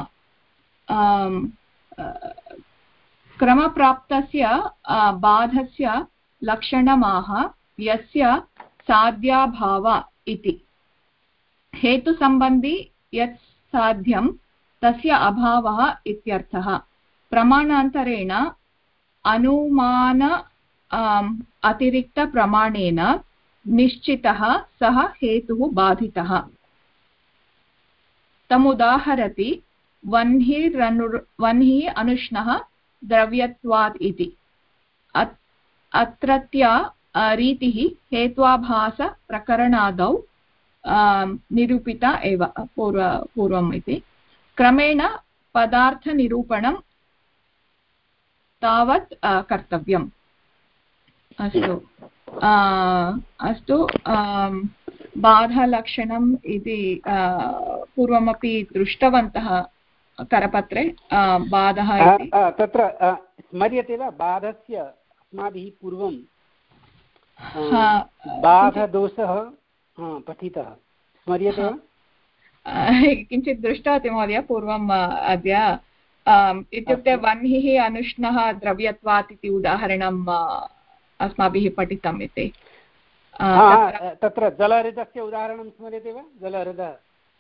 Speaker 5: क्रमप्राप्तस्य बाधस्य लक्षणमाह यस्य साध्याभाव इति। हेतुसम्बन्धी यत् साध्यं तस्य अभावः इत्यर्थः। प्रमाणान्तरेण अनुमान अतिरिक्तप्रमाणेन निश्चितः सः हेतुः बाधितः। तमुदाहरति वह्निरनु वह्निः अनुष्णः द्रव्यत्वात् इति। अत्रत्या रीतिः हेत्वाभासप्रकरणादौ निरूपिता एव पूर्व पूर्वम् इति। क्रमेण पदार्थनिरूपणं तावत् कर्तव्यम्। अस्तु अस्तु बाधालक्षणम् इति पूर्वमपि दृष्टवन्तः करपत्रे। बाधः
Speaker 1: तत्र स्मर्यते वा? बाधस्य अस्माभिः पूर्वं बाधदोषः पठितः, स्मर्यते वा?
Speaker 5: किञ्चित् दृष्टवती महोदय पूर्वम् अद्य। इत्युक्ते वह्निः अनुष्णः द्रव्यत्वात् इति उदाहरणम् अस्माभिः पठितम् इति।
Speaker 1: तत्र जलहृदस्य उदाहरणं स्मर्यते वा? जलहृदः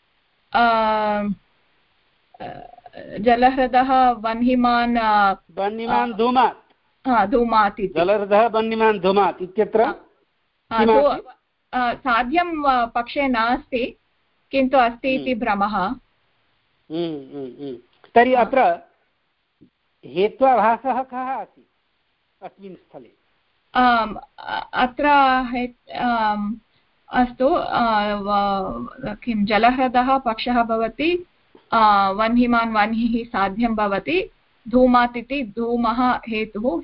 Speaker 5: जलहृदः वह्निमान्
Speaker 1: वह्निमान् धूमात्
Speaker 5: धूमात् इति।
Speaker 1: जलहृदः वह्निमान् धूमात् इत्यत्र
Speaker 5: साध्यं पक्षे नास्ति, किन्तु अस्ति इति भ्रमः।
Speaker 1: तर्हि अत्र हेत्वाभासः कः आसीत् अस्मिन् स्थले?
Speaker 5: अत्र अस्तु, किं जलहृदः पक्षः भवति, वह्निमान् वह्निः साध्यं भवति, धूमात् इति धूमः हेतुः।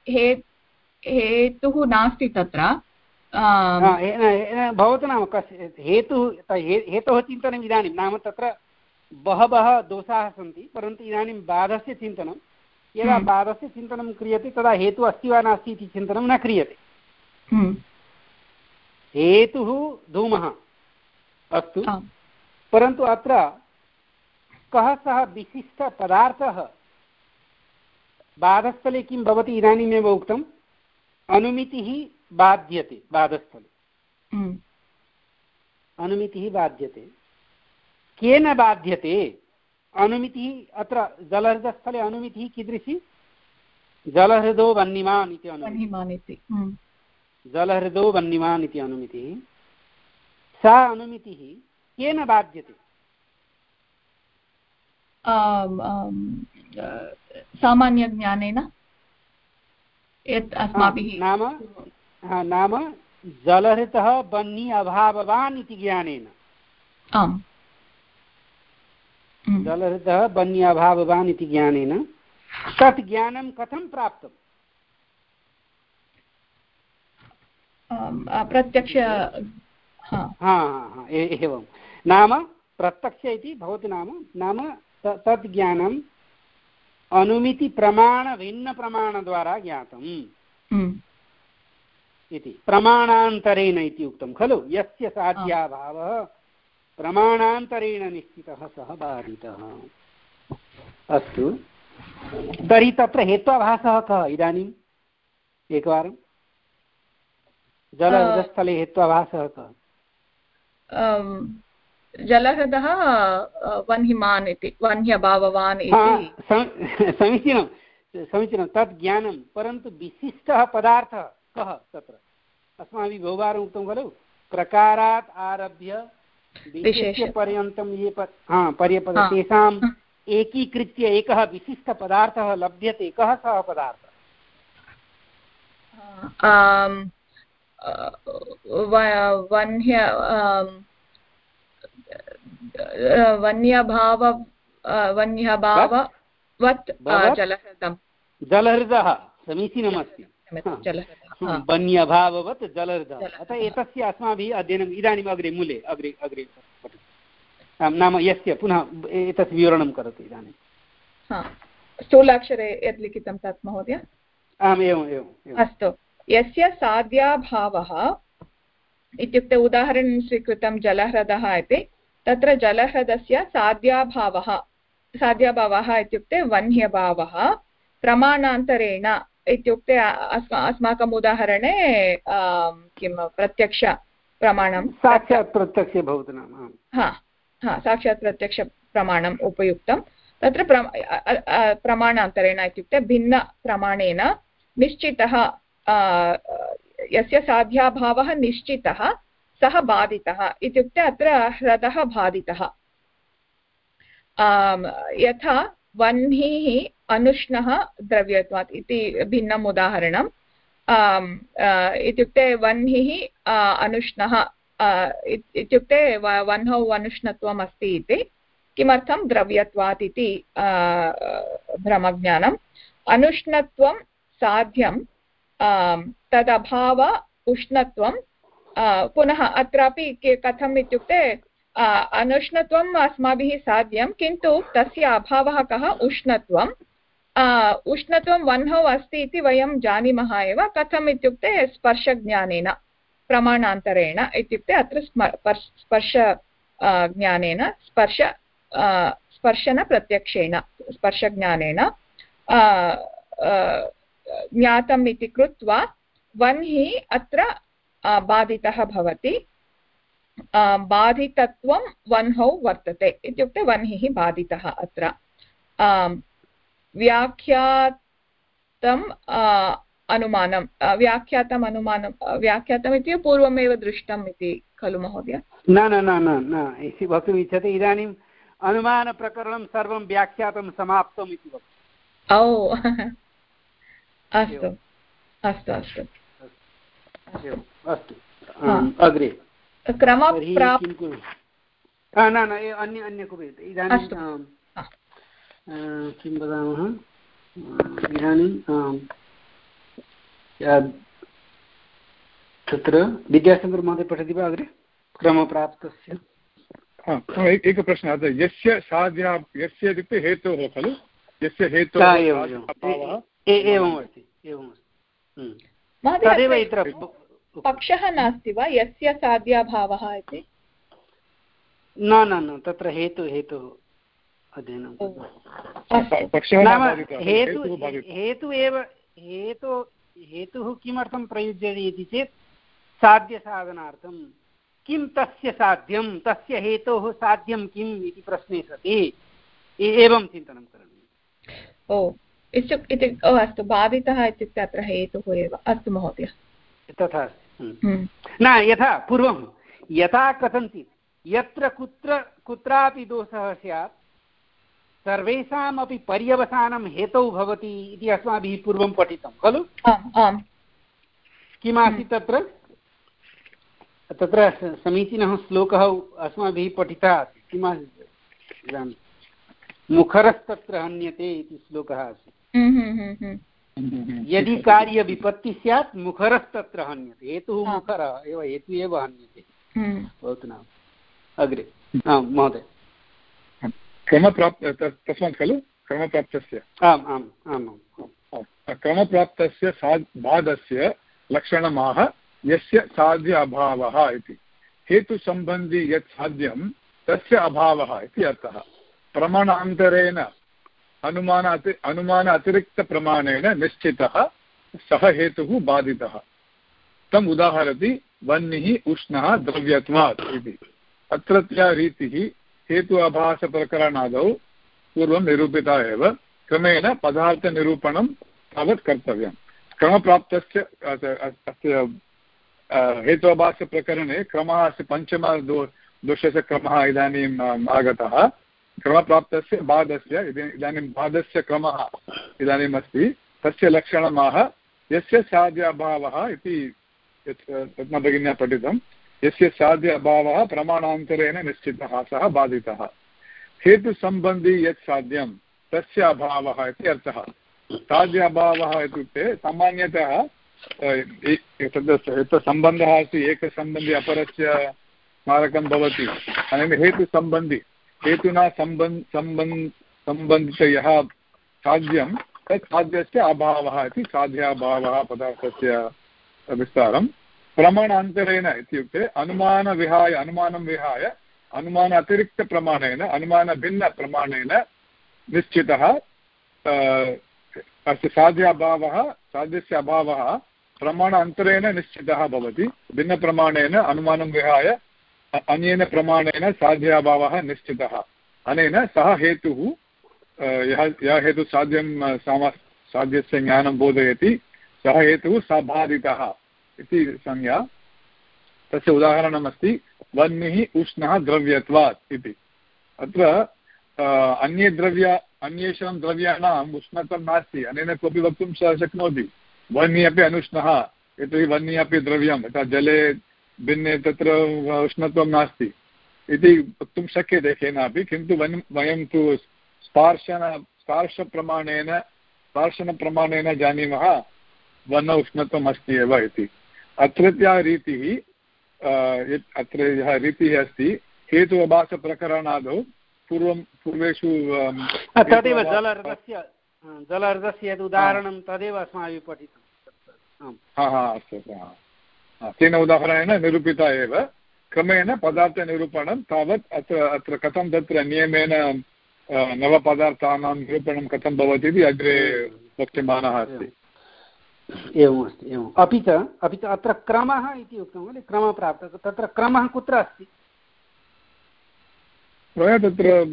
Speaker 5: हेतुः नास्ति तत्र।
Speaker 1: भवतु नाम कस्य हेतुः हेतोः चिन्तनम् इदानीं नाम तत्र बहवः दोषाः सन्ति, परन्तु इदानीं बाधस्य चिन्तनं, यदा बाधस्य चिन्तनं क्रियते तदा हेतुः अस्ति वा नास्ति इति चिन्तनं न क्रियते। हेतुः धूमः अस्तु, परन्तु अत्र कः सः विशिष्टपदार्थः बाधस्थले किं भवति इदानीमेव उक्तम् अनुमितिः बाध्यते बाधस्थले अनुमितिः बाध्यते केन बाध्यते अनुमितिः अत्र जलहृदस्थले अनुमितिः कीदृशी जलहृदो वह्निमान् इति अनुमितिः जलहृदो वह्निमान् इति अनुमितिः सा अनुमितिः केन बाध्यते
Speaker 5: सामान्यज्ञानेन यत् अस्माभिः
Speaker 1: नाम नाम जलहृतः वह्नि अभाववान् इति ज्ञानेन
Speaker 5: आम्
Speaker 1: जलहृतः वह्नि अभाववान् इति ज्ञानेन तत् ज्ञानं कथं प्राप्तम्
Speaker 5: प्रत्यक्ष
Speaker 1: एवं नाम प्रत्यक्ष इति भवति नाम नाम तत् ज्ञानम् अनुमितिप्रमाणभिन्नप्रमाणद्वारा ज्ञातम् इति प्रमाणान्तरेण इति उक्तं खलु यस्य साध्याभावः प्रमाणान्तरेण निश्चितः सः बाधितः अस्तु तर्हि तत्र हेत्वाभासः कः इदानीम् एकवारं जलहृदस्थले हेत्वाभासः कः
Speaker 5: जलहृदः वह्निमान् इति वह्न्यभाववान् इति
Speaker 1: समीचीनं समीचीनं तद् ज्ञानं परन्तु विशिष्टः पदार्थः कः तत्र अस्माभिः बहुवारम् उक्तं खलु प्रकारात् आरभ्य विशेष्यपर्यन्तं ये हा पर्यपद तेषाम् एकीकृत्य एकः विशिष्टपदार्थः लभ्यते कः सः पदार्थः
Speaker 5: वह्न्य वन्यभाव वन्यभाववत् जलहृदं
Speaker 1: जलहृदः समीचीनमस्ति वन्यभाववत् जलहृदः अतः एतस्य अस्माभिः अध्ययनम् इदानीम् अग्रे मूले अग्रे अग्रे नाम यस्य पुनः एतस्य विवरणं करोतु इदानीं
Speaker 5: स्थूलाक्षरे यत् लिखितं तत् महोदय
Speaker 1: आम् एवम् एवम्
Speaker 5: अस्तु यस्य साध्याभावः इत्युक्ते उदाहरणं स्वीकृतं जलहृदः इति तत्र जलहृदस्य साध्याभावः साध्याभावः इत्युक्ते वह्न्यभावः प्रमाणान्तरेण इत्युक्ते अस्माकम् उदाहरणे किं प्रत्यक्षप्रमाणं
Speaker 1: साक्षात् प्रत्यक्षे भवतु नाम
Speaker 5: हा हा साक्षात् प्रत्यक्षप्रमाणम् उपयुक्तं तत्र प्रमाणान्तरेण इत्युक्ते भिन्नप्रमाणेन निश्चितः यस्य साध्याभावः निश्चितः सः बाधितः इत्युक्ते अत्र ह्रदः बाधितः यथा वह्निः अनुष्णः द्रव्यत्वात् इति भिन्नम् उदाहरणम् इत्युक्ते वह्निः अनुष्णः इत्युक्ते वह्नौ अनुष्णत्वम् अस्ति इति किमर्थं द्रव्यत्वात् इति भ्रमज्ञानम् अनुष्णत्वं साध्यं तदभाव उष्णत्वं पुनः अत्रापि कथम् इत्युक्ते अनुष्णत्वम् अस्माभिः साध्यं किन्तु तस्य अभावः कः उष्णत्वम् उष्णत्वं वह्नौ अस्ति इति वयं जानीमः एव कथम् इत्युक्ते स्पर्शज्ञानेन प्रमाणान्तरेण इत्युक्ते अत्र स्पर्श ज्ञानेन स्पर्श स्पर्शनप्रत्यक्षेण स्पर्शज्ञानेन ज्ञातम् इति कृत्वा वह्निः अत्र बाधितः भवति बाधितत्वं वह्नौ वर्तते इत्युक्ते वह्निः बाधितः अत्र व्याख्यातम् अनुमानं व्याख्यातम् अनुमानं व्याख्यातम् इति पूर्वमेव दृष्टम् इति खलु महोदय
Speaker 1: न न न न न इति वक्तुम् इच्छति इदानीम् अनुमानप्रकरणं सर्वं व्याख्यातं समाप्तम् इति वक्तुम्
Speaker 5: ओ अस्तु अस्तु अस्तु
Speaker 1: अस्तु अग्रे
Speaker 5: क्रमप्राप्
Speaker 1: न न अन्य अन्य कोऽपि इदानीं किं वदामः इदानीं तत्र विद्याशङ्करमहोदय पठति वा अग्रे क्रमप्राप्तस्य
Speaker 4: एकः प्रश्नः यस्य साध्या यस्य इत्युक्ते हेतोः खलु यस्य हेतोः
Speaker 1: एवम् अस्ति एवम् तदेव इत्र
Speaker 5: पक्षः नास्ति वा यस्य साध्याभावः इति
Speaker 1: न न न तत्र हेतु हेतुः अध्ययनं
Speaker 4: नाम
Speaker 1: हेतु हेतु एव हेतु हेतुः किमर्थं प्रयुज्यते इति चेत् साध्यसाधनार्थं किं तस्य साध्यं तस्य हेतोः साध्यं किम् इति प्रश्ने सति एवं चिन्तनं करणीयम्।
Speaker 5: ओ इत्युक्ते अस्तु बाधितः इत्युक्ते अत्र हेतुः एव। अस्तु महोदय
Speaker 1: तथा अस्ति न यथा पूर्वं यथा कथञ्चित् यत्र कुत्र कुत्रापि दोषः स्यात् सर्वेषामपि पर्यवसानं हेतौ भवति इति अस्माभिः पूर्वं पठितं खलु। किमासीत् तत्र तत्र समीचीनः श्लोकः अस्माभिः पठितः आसीत्। किमासीत् इदानीं मुखरस्तत्र हन्यते इति श्लोकः आसीत्। यदि कार्यविपत्तिः स्यात् मुखरस्तत्र हन्यते। हेतुः मुखरः एव हेतुः एव हन्यते। भवतु नाम अग्रे महोदय
Speaker 4: क्रमप्राप्त तस्मात् खलु क्रमप्राप्तस्य
Speaker 1: आम् आम् आम् आम्
Speaker 4: क्रमप्राप्तस्य बाधस्य लक्षणमाह यस्य साध्य अभावः इति। हेतुसम्बन्धी यत् साध्यं तस्य अभावः इति अर्थः। प्रमाणान्तरेण अनुमान अति अनुमान अतिरिक्तप्रमाणेन निश्चितः सः हेतुः बाधितः। तम् उदाहरति वह्निः उष्णः द्रव्यत्वात् इति। अत्रत्या रीतिः हेतु अभासप्रकरणादौ पूर्वं निरूपिता एव। क्रमेण पदार्थनिरूपणं तावत् कर्तव्यं। क्रमप्राप्तस्य अस्य हेतुभाष्यप्रकरणे क्रमः अस्ति पञ्चम दो दोषस्य क्रमः इदानीम् आगतः। क्रमप्राप्तस्य बाधस्य इदानीं बाधस्य क्रमः इदानीम् अस्ति। तस्य लक्षणमाह यस्य साध्य अभावः इति रत्नभगिन्या पठितं। यस्य साध्य अभावः प्रमाणान्तरेण निश्चितः सः बाधितः। हेतुसम्बन्धी यत् साध्यं तस्य अभावः इति अर्थः। साध्य अभावः इत्युक्ते सामान्यतः तद् सम्बन्धः अस्ति एकसम्बन्धी अपरस्य स्मारकं भवति। अनेन हेतुसम्बन्धी हेतुना सम्बन् सम्बन् सम्बन्धित यः साध्यं तत् साध्यस्य अभावः इति साध्याभावः पदार्थस्य विस्तारं। प्रमाणान्तरेण इत्युक्ते अनुमानविहाय अनुमानं विहाय अनुमान अतिरिक्तप्रमाणेन अनुमानभिन्नप्रमाणेन निश्चितः अस्य साध्याभावः साध्यस्य अभावः प्रमाणान्तरेण निश्चितः भवति। भिन्नप्रमाणेन अनुमानं विहाय अन्येन प्रमाणेन साध्याभावः निश्चितः। अनेन सः हेतुः यः यः हेतुः साध्यं साम साध्यस्य ज्ञानं बोधयति सः हेतुः सबाधितः इति संज्ञा। तस्य उदाहरणमस्ति वह्निः उष्णः द्रव्यत्वात् इति। अत्र अन्ये द्रव्य अन्येषां द्रव्याणाम् उष्णत्वं नास्ति। अनेन कोऽपि वक्तुं शक्नोति वह्निः अपि अनुष्णः यतोहि वह्निः अपि द्रव्यं यथा जले भिन्ने तत्र उष्णत्वं नास्ति इति वक्तुं शक्यते केनापि। किन्तु वयं तु स्पार्शन स्पार्शप्रमाणेन स्पार्शनप्रमाणेन जानीमः वह्नौ उष्णत्वम् अस्ति एव इति। अत्रत्या रीतिः यत् अत्र यः रीतिः अस्ति हेतु अभासप्रकरणादौ पूर्वं पूर्वेषु
Speaker 1: तदेव जलर्धस्य जलर्धस्य यद् उदाहरणं तदेव अस्माभिः पठितं।
Speaker 4: हा हा अस्तु तेन उदाहरणेन निरूपिता एव। क्रमेण पदार्थनिरूपणं तावत् अत्र अत्र कथं तत्र नियमेन नवपदार्थानां निरूपणं कथं भवति इति अग्रे वक्ष्यमाणः अस्ति।
Speaker 1: एवमस्ति एवम्। अपि च अपि च अत्र क्रमः इति उक्तं खलु क्रमप्राप्तः तत्र क्रमः कुत्र अस्ति?
Speaker 4: तत्र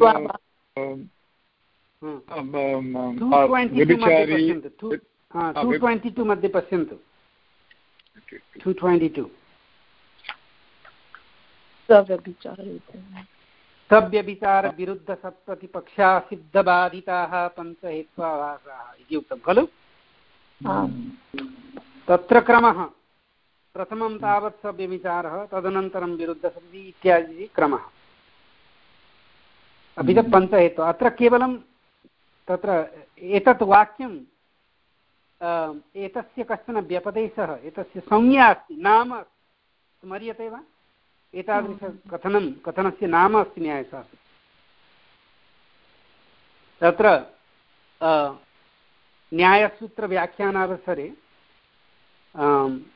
Speaker 1: मध्ये पश्यन्तु टु ट्वेण्टि टु सव्यभिचारविरुद्धसत्प्रतिपक्षाः सिद्धबाधिताः पञ्चहेत्वाभासाः इति उक्तं खलु। तत्र क्रमः प्रथमं तावत् सव्यभिचारः तदनन्तरं विरुद्धसन्धि इत्यादि क्रमः। अपि च पञ्चहेत्वः अत्र केवलं तत्र एतत् वाक्यं एतस्य कश्चन व्यपदेशः एतस्य संज्ञा अस्ति नाम स्मर्यते वा? एतादृशकथनं कथनस्य नाम अस्ति न्यायशास्त्रे। तत्र न्यायसूत्रव्याख्यानावसरे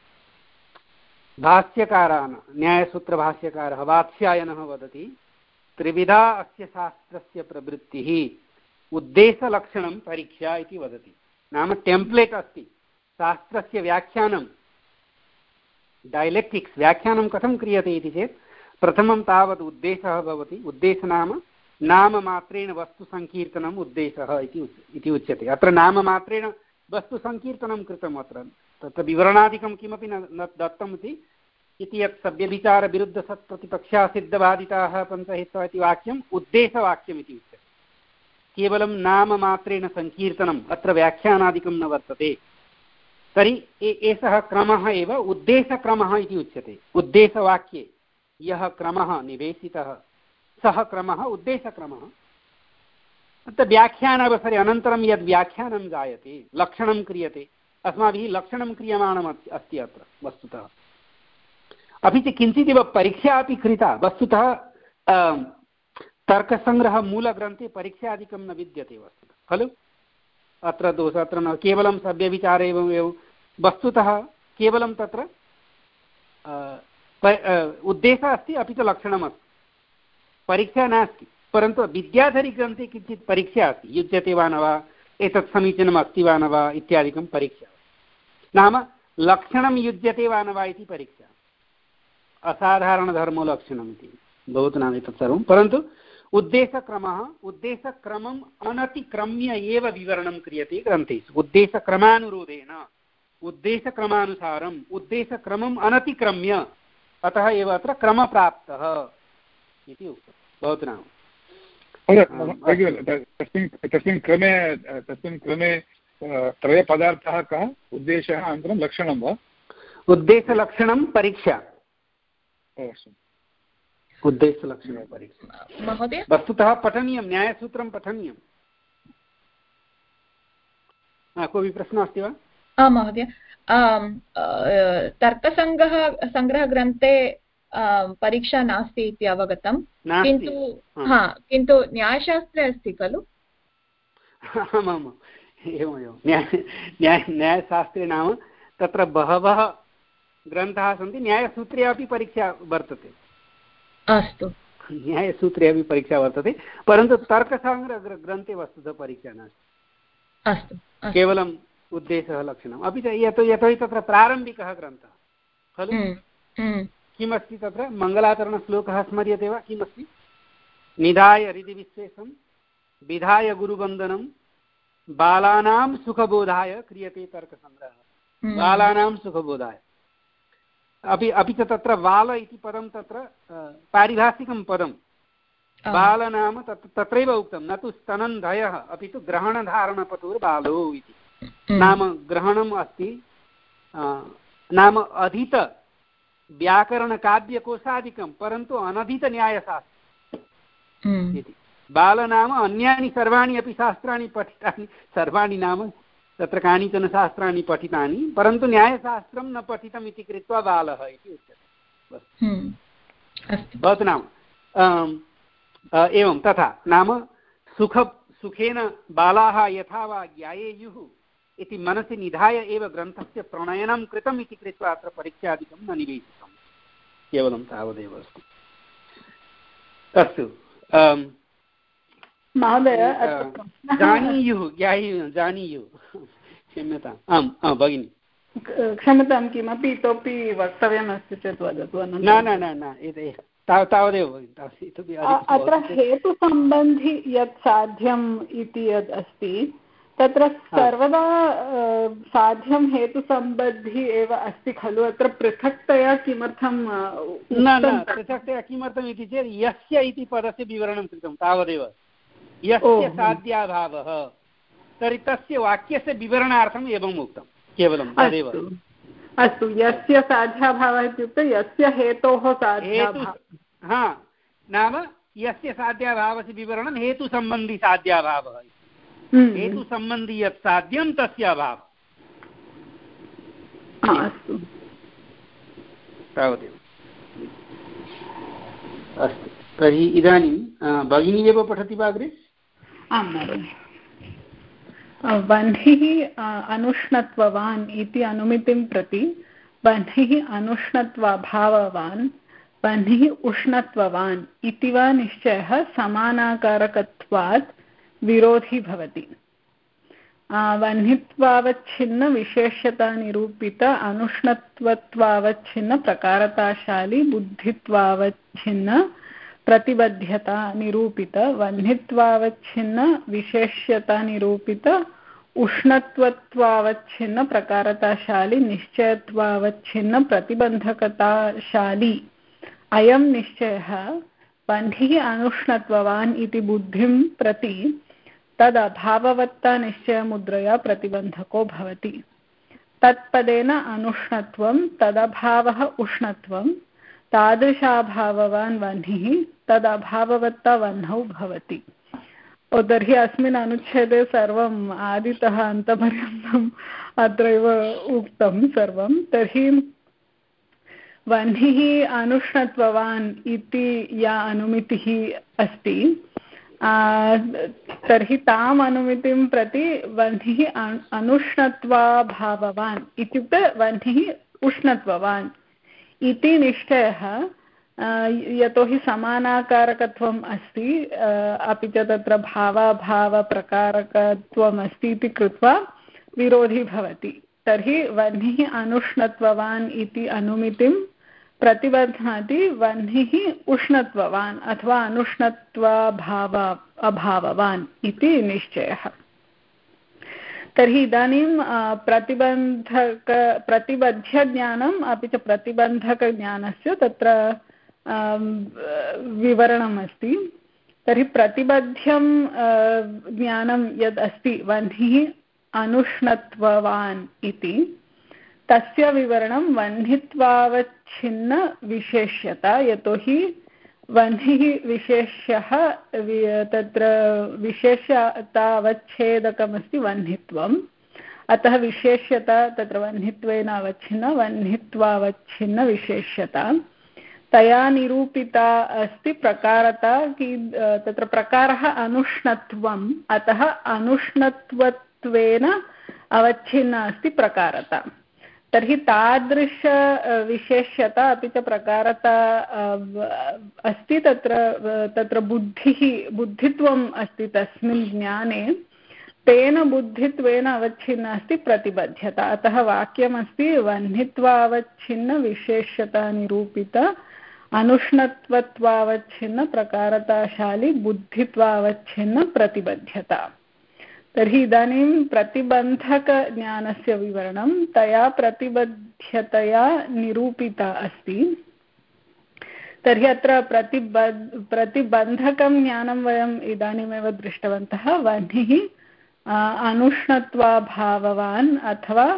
Speaker 1: भाष्यकारान् न्यायसूत्रभाष्यकारः वात्स्यायनः वदति त्रिविधा अस्य शास्त्रस्य प्रवृत्तिः उद्देशलक्षणं परीक्षा इति वदति। नाम टेम्प्लेट् अस्ति शास्त्रस्य व्याख्यानं, डैलेक्टिक्स् व्याख्यानं कथं क्रियते इति चेत् प्रथमं तावत् उद्देशः भवति। उद्देशः नाम नाममात्रेण वस्तुसङ्कीर्तनम् उद्देशः इति उच्यते। अत्र नाममात्रेण वस्तुसङ्कीर्तनं कृतम्, अत्र तत्र विवरणादिकं किमपि न दत्तम् इति इति यत् सव्यभिचारविरुद्धसत्प्रतिपक्षासिद्धबाधिताः पञ्चहित्वा इति वाक्यम् उद्देशवाक्यम् इति उच्यते। केवलं नाममात्रेण सङ्कीर्तनम्, अत्र व्याख्यानादिकं न वर्तते। तर्हि एषः क्रमः एव उद्देशक्रमः इति उच्यते। उद्देशवाक्ये यः क्रमः निवेशितः सः क्रमः उद्देशक्रमः। अत्र व्याख्यानावसरे अनन्तरं यद् व्याख्यानं जायते, लक्षणं क्रियते, अस्माभिः लक्षणं क्रियमाणम् अस्ति अत्र वस्तुतः। अपि च किञ्चिदिव परीक्षा अपि कृता। वस्तुतः तर्कसङ्ग्रहमूलग्रन्थे परीक्षादिकं न विद्यते वस्तुतः, खलु? अत्र दोषः अत्र न केवलं सव्यभिचारे एवमेव, वस्तुतः केवलं तत्र उद्देशः अस्ति, अपि च लक्षणमस्ति, परीक्षा नास्ति। परन्तु विद्याधरीग्रन्थे किञ्चित् परीक्षा अस्ति, युज्यते वा न वा, एतत् समीचीनम् अस्ति वा न वा इत्यादिकं परीक्षा। नाम लक्षणं युज्यते वा न वा इति परीक्षा। असाधारणधर्मो लक्षणम् इति भवतु नाम एतत् सर्वं। परन्तु उद्देशक्रमः, उद्देशक्रमम् अनतिक्रम्य एव विवरणं क्रियते ग्रन्थेषु। उद्देशक्रमानुरोधेन, उद्देशक्रमानुसारम्, उद्देशक्रमम् अनतिक्रम्य, अतः एव अत्र क्रमप्राप्तः इति उक्तं। भवतु नाम
Speaker 4: तस्मिन् क्रमे तस्मिन् क्रमे त्रयपदार्थः कः? उद्देशः, अनन्तरं लक्षणं वा?
Speaker 1: उद्देशलक्षणं परीक्षा। उद्देशलक्षणं परीक्षा
Speaker 5: महोदय,
Speaker 1: वस्तुतः पठनीयं, न्यायसूत्रं पठनीयं। कोऽपि प्रश्नः अस्ति वा?
Speaker 5: आं महोदय, तर्कसङ्ग्रह सङ्ग्रहग्रन्थे परीक्षा नास्ति इति अवगतं, किन्तु हा किन्तु न्यायशास्त्रे अस्ति खलु?
Speaker 1: आमाम्, एवमेव। न्याय न्याय न्यायशास्त्रे नाम तत्र बहवः ग्रन्थाः सन्ति, न्यायसूत्रे अपि परीक्षा वर्तते।
Speaker 5: अस्तु,
Speaker 1: न्यायसूत्रे अपि परीक्षा वर्तते, परन्तु तर्कसङ्ग्रहग्रन्थे वस्तुतः परीक्षा नास्ति।
Speaker 5: अस्तु,
Speaker 1: केवलम् उद्देशः लक्षणम्। अपि च यतो यतोहि तत्र प्रारम्भिकः ग्रन्थः खलु। किमस्ति तत्र? मङ्गलाचरणश्लोकः स्मर्यते वा? किमस्ति? निधाय हृदि विश्वेशं विधाय गुरुवन्दनं बालानां सुखबोधाय क्रियते तर्कसङ्ग्रहः। बालानां सुखबोधाय। अपि अपि च तत्र बाल इति पदं तत्र पारिभाषिकं पदं। बाल नाम तत् तत्रैव उक्तं, न तु स्तनन्धयः अपि तु ग्रहणधारणपतुर्बालो इति। नाम ग्रहणम् अस्ति, नाम अधीत व्याकरणकाव्यकोशादिकं, परन्तु अनधीतन्यायशास्त्रम् इति। बाल नाम अन्यानि सर्वाणि अपि शास्त्राणि पठितानि, सर्वाणि नाम तत्र कानिचन शास्त्राणि पठितानि, परन्तु न्यायशास्त्रं न पठितम् इति कृत्वा बालः इति उच्यते। भवतु नाम एवं तथा नाम सुख सुखेन बालाः यथा वा ज्ञायेयुः इति मनसि निधाय एव ग्रन्थस्य प्रणयनं कृतम् इति कृत्वा अत्र परीक्षादिकं न निवेशितं, केवलं तावदेव अस्ति। अस्तु
Speaker 3: महोदय,
Speaker 1: जानीयुः ज्ञायुः जानीयुः क्षम्यताम्। आम् आं भगिनि,
Speaker 3: क्षम्यतां, किमपि इतोपि वक्तव्यमस्ति चेत् वदतु।
Speaker 1: न न न न एते तावदेव भगिनि।
Speaker 3: अत्र हेतुसम्बन्धि यत् साध्यम् इति यद् अस्ति तत्र सर्वदा साध्यं हेतुसम्बद्धि एव अस्ति खलु? अत्र पृथक्तया किमर्थं
Speaker 1: न न पृथक्तया किमर्थम् इति चेत् यस्य इति पदस्य विवरणं कृतं तावदेव। यस्य साध्याभावः, तर्हि तस्य वाक्यस्य विवरणार्थम् एवम् उक्तं, केवलं तदेव।
Speaker 3: अस्तु, यस्य साध्याभावः इत्युक्ते यस्य हेतोः साध्याभावः।
Speaker 1: हा, नाम यस्य साध्याभावस्य विवरणं हेतुसम्बन्धि साध्याभावः। हेतुसम्बन्धि यत् साध्यं तस्य अभावः।
Speaker 3: अस्तु,
Speaker 1: तावदेव। अस्तु, तर्हि इदानीं भगिनी एव पठति वा अग्रे?
Speaker 3: आं महोदय। बन्धिः अनुष्णत्ववान् इति अनुमितिं प्रति बन्धिः अनुष्णत्वाभाववान् वह्निः उष्णत्ववान् इति वा निश्चयः समानाकारकत्वात् विरोधी भवति। वह्नित्वावच्छिन्न विशेष्यता निरूपित अनुष्णत्वत्वावच्छिन्न प्रकारताशाली बुद्धित्वावच्छिन्न प्रतिबद्धता निरूपित वह्नित्वावच्छिन्न विशेष्यता निरूपित उष्णत्वत्वावच्छिन्न प्रकारताशाली निश्चयत्वावच्छिन्न प्रतिबन्धकताशाली अयं निश्चयः वह्निः अनुष्णत्ववान् इति बुद्धिं प्रति तदभाववत्ता निश्चयमुद्रया प्रतिबन्धको भवति। तत्पदेन अनुष्णत्वं तदभावः उष्णत्वं तादृशाभाववान् वह्निः तदभाववत्ता वह्नौ भवति। तर्हि अस्मिन् अनुच्छेदे सर्वम् आदितः अन्तपर्यन्तम् अत्रैव उक्तं सर्वं। तर्हि वह्निः अनुष्णत्ववान् इति या अनुमितिः अस्ति तर्हि ताम् अनुमितिं प्रति वह्निः अनुष्णत्वाभाववान् इत्युक्ते वह्निः उष्णत्ववान् इति निश्चयः यतोहि समानाकारकत्वम् अस्ति अपि च तत्र भावाभावप्रकारकत्वम् अस्ति इति कृत्वा विरोधी भवति। तर्हि वह्निः अनुष्णत्ववान् इति अनुमितिं प्रतिबध्नाति वह्निः उष्णत्ववान् अथवा अनुष्णत्वाभाव अभाववान् इति निश्चयः। तर्हि इदानीं प्रतिबन्धक प्रतिबध्यज्ञानम् अपि च प्रतिबन्धकज्ञानस्य तत्र विवरणम् अस्ति। तर्हि प्रतिबध्यं ज्ञानं यद् अस्ति वह्निः अनुष्णत्ववान् इति तस्य विवरणं वह्नित्वावच्छिन्न विशेष्यता यतोहि वह्निः विशेष्यः तत्र विशेष्यतावच्छेदकमस्ति वह्नित्वम् अतः विशेष्यता तत्र वह्नित्वेन अवच्छिन्न वह्नित्वावच्छिन्न विशेष्यता तया निरूपिता अस्ति प्रकारता कि तत्र प्रकारः अनुष्णत्वम् अतः अनुष्णत्वत्वेन अवच्छिन्ना अस्ति प्रकारता। तर्हि तादृश विशेष्यता अपि च प्रकारता अस्ति तत्र तत्र बुद्धिः बुद्धित्वम् अस्ति तस्मिन् ज्ञाने तेन बुद्धित्वेन अवच्छिन्ना अस्ति प्रतिबध्यता। अतः वाक्यमस्ति वह्नित्वावच्छिन्न विशेष्यता निरूपित अनुष्णत्वत्वावच्छिन्न प्रकारताशाली बुद्धित्वावच्छिन्न प्रतिबध्यता। तर्हि इदानीं प्रतिबन्धकज्ञानस्य विवरणं तया प्रतिबध्यतया निरूपिता अस्ति। तर्हि अत्र प्रतिबद् प्रतिबन्धकं ज्ञानं वयम् इदानीमेव दृष्टवन्तः। वह्निः अनुष्णत्वाभाववान् अथवा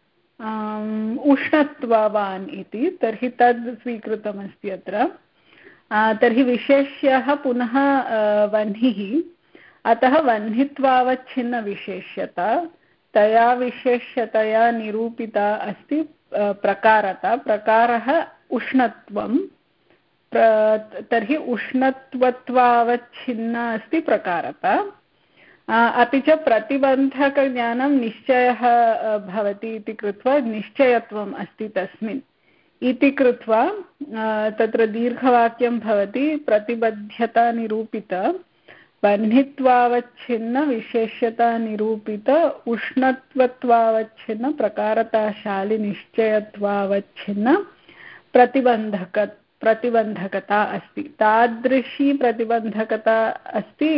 Speaker 3: उष्णत्ववान् इति तर्हि तद् स्वीकृतमस्ति अत्र। तर्हि विशेष्यः पुनः वह्निः अतः वह्नित्वावच्छिन्न विशेष्यता तया विशेष्यतया निरूपिता अस्ति प्रकारता प्रकारः उष्णत्वं तर्हि उष्णत्वत्वावच्छिन्ना अस्ति प्रकारता अपि च प्रतिबन्धकज्ञानं निश्चयः भवति इति कृत्वा निश्चयत्वम् अस्ति तस्मिन् इति कृत्वा तत्र दीर्घवाक्यं भवति प्रतिबध्यता निरूपित वह्नित्वावच्छिन्न विशेष्यता निरूपित उष्णत्वत्वावच्छिन्न प्रकारताशाली निश्चयत्वावच्छिन्न प्रतिबन्धक प्रतिबन्धकता अस्ति। तादृशी प्रतिबन्धकता अस्ति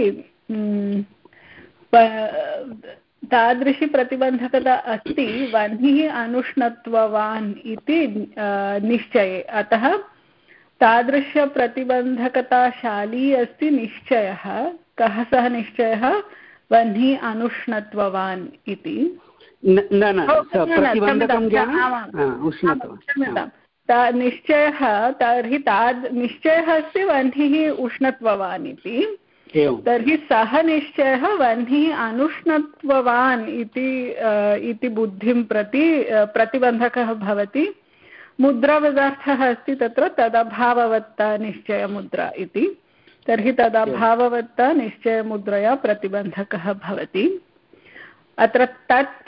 Speaker 3: तादृशी प्रतिबन्धकता अस्ति वह्निः अनुष्णत्ववान् इति निश्चये। अतः तादृशप्रतिबन्धकताशाली अस्ति निश्चयः। कः सः निश्चयः? वह्निः अनुष्णत्ववान् इति। निश्चयः तर्हि ताद् निश्चयः अस्ति वह्निः उष्णत्ववान् इति। तर्हि सः निश्चयः वह्निः अनुष्णत्ववान् इति बुद्धिं प्रति प्रतिबन्धकः भवति। मुद्रापदार्थः अस्ति तत्र तदभाववत्ता निश्चयमुद्रा इति। तर्हि तदभाववत्ता निश्चयमुद्रया प्रतिबन्धकः भवति। अत्र तत्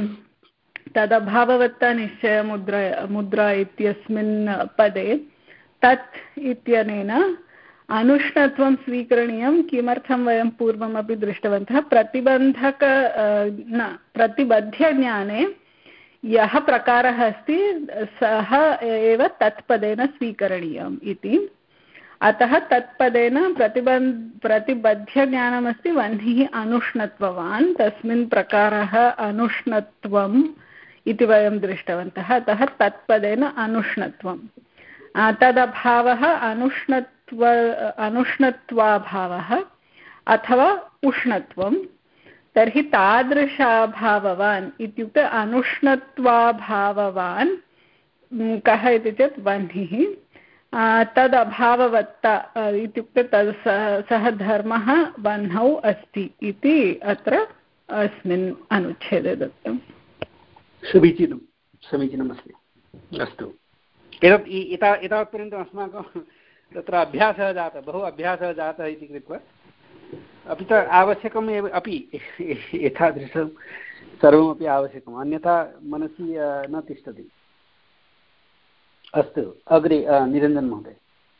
Speaker 3: तदभाववत्ता निश्चयमुद्रा मुद्रा इत्यस्मिन् पदे तत् इत्यनेन अनुष्णत्वं स्वीकरणीयं। किमर्थं वयं पूर्वमपि दृष्टवन्तः, प्रतिबन्धक न प्रतिबध्यज्ञाने यः प्रकारः अस्ति सः एव तत्पदेन स्वीकरणीयम् इति। अतः तत्पदेन प्रतिबन्ध प्रतिबध्यज्ञानमस्ति वह्निः अनुष्णत्ववान्, तस्मिन् प्रकारः अनुष्णत्वम् इति वयं दृष्टवन्तः। अतः तत्पदेन अनुष्णत्वं तदभावः अनुष्णत्व अनुष्णत्वाभावः अथवा उष्णत्वं। तर्हि तादृशाभाववान् इत्युक्ते अनुष्णत्वाभाववान् कः इति चेत् वह्निः। तदभाववत्ता इत्युक्ते तद् सः धर्मः वह्नौ अस्ति इति अत्र अस्मिन् अनुच्छेदे दत्तम्।
Speaker 1: समीचीनं समीचीनमस्ति। अस्तु, एतत् एता एतावत्पर्यन्तम् अस्माकं तत्र अभ्यासः जातः, बहु अभ्यासः जातः इति कृत्वा, अपि च आवश्यकम् एव अपि एतादृशं सर्वमपि आवश्यकम्, अन्यथा मनसि न तिष्ठति। अस्तु, अग्रे निरञ्जन महोदय।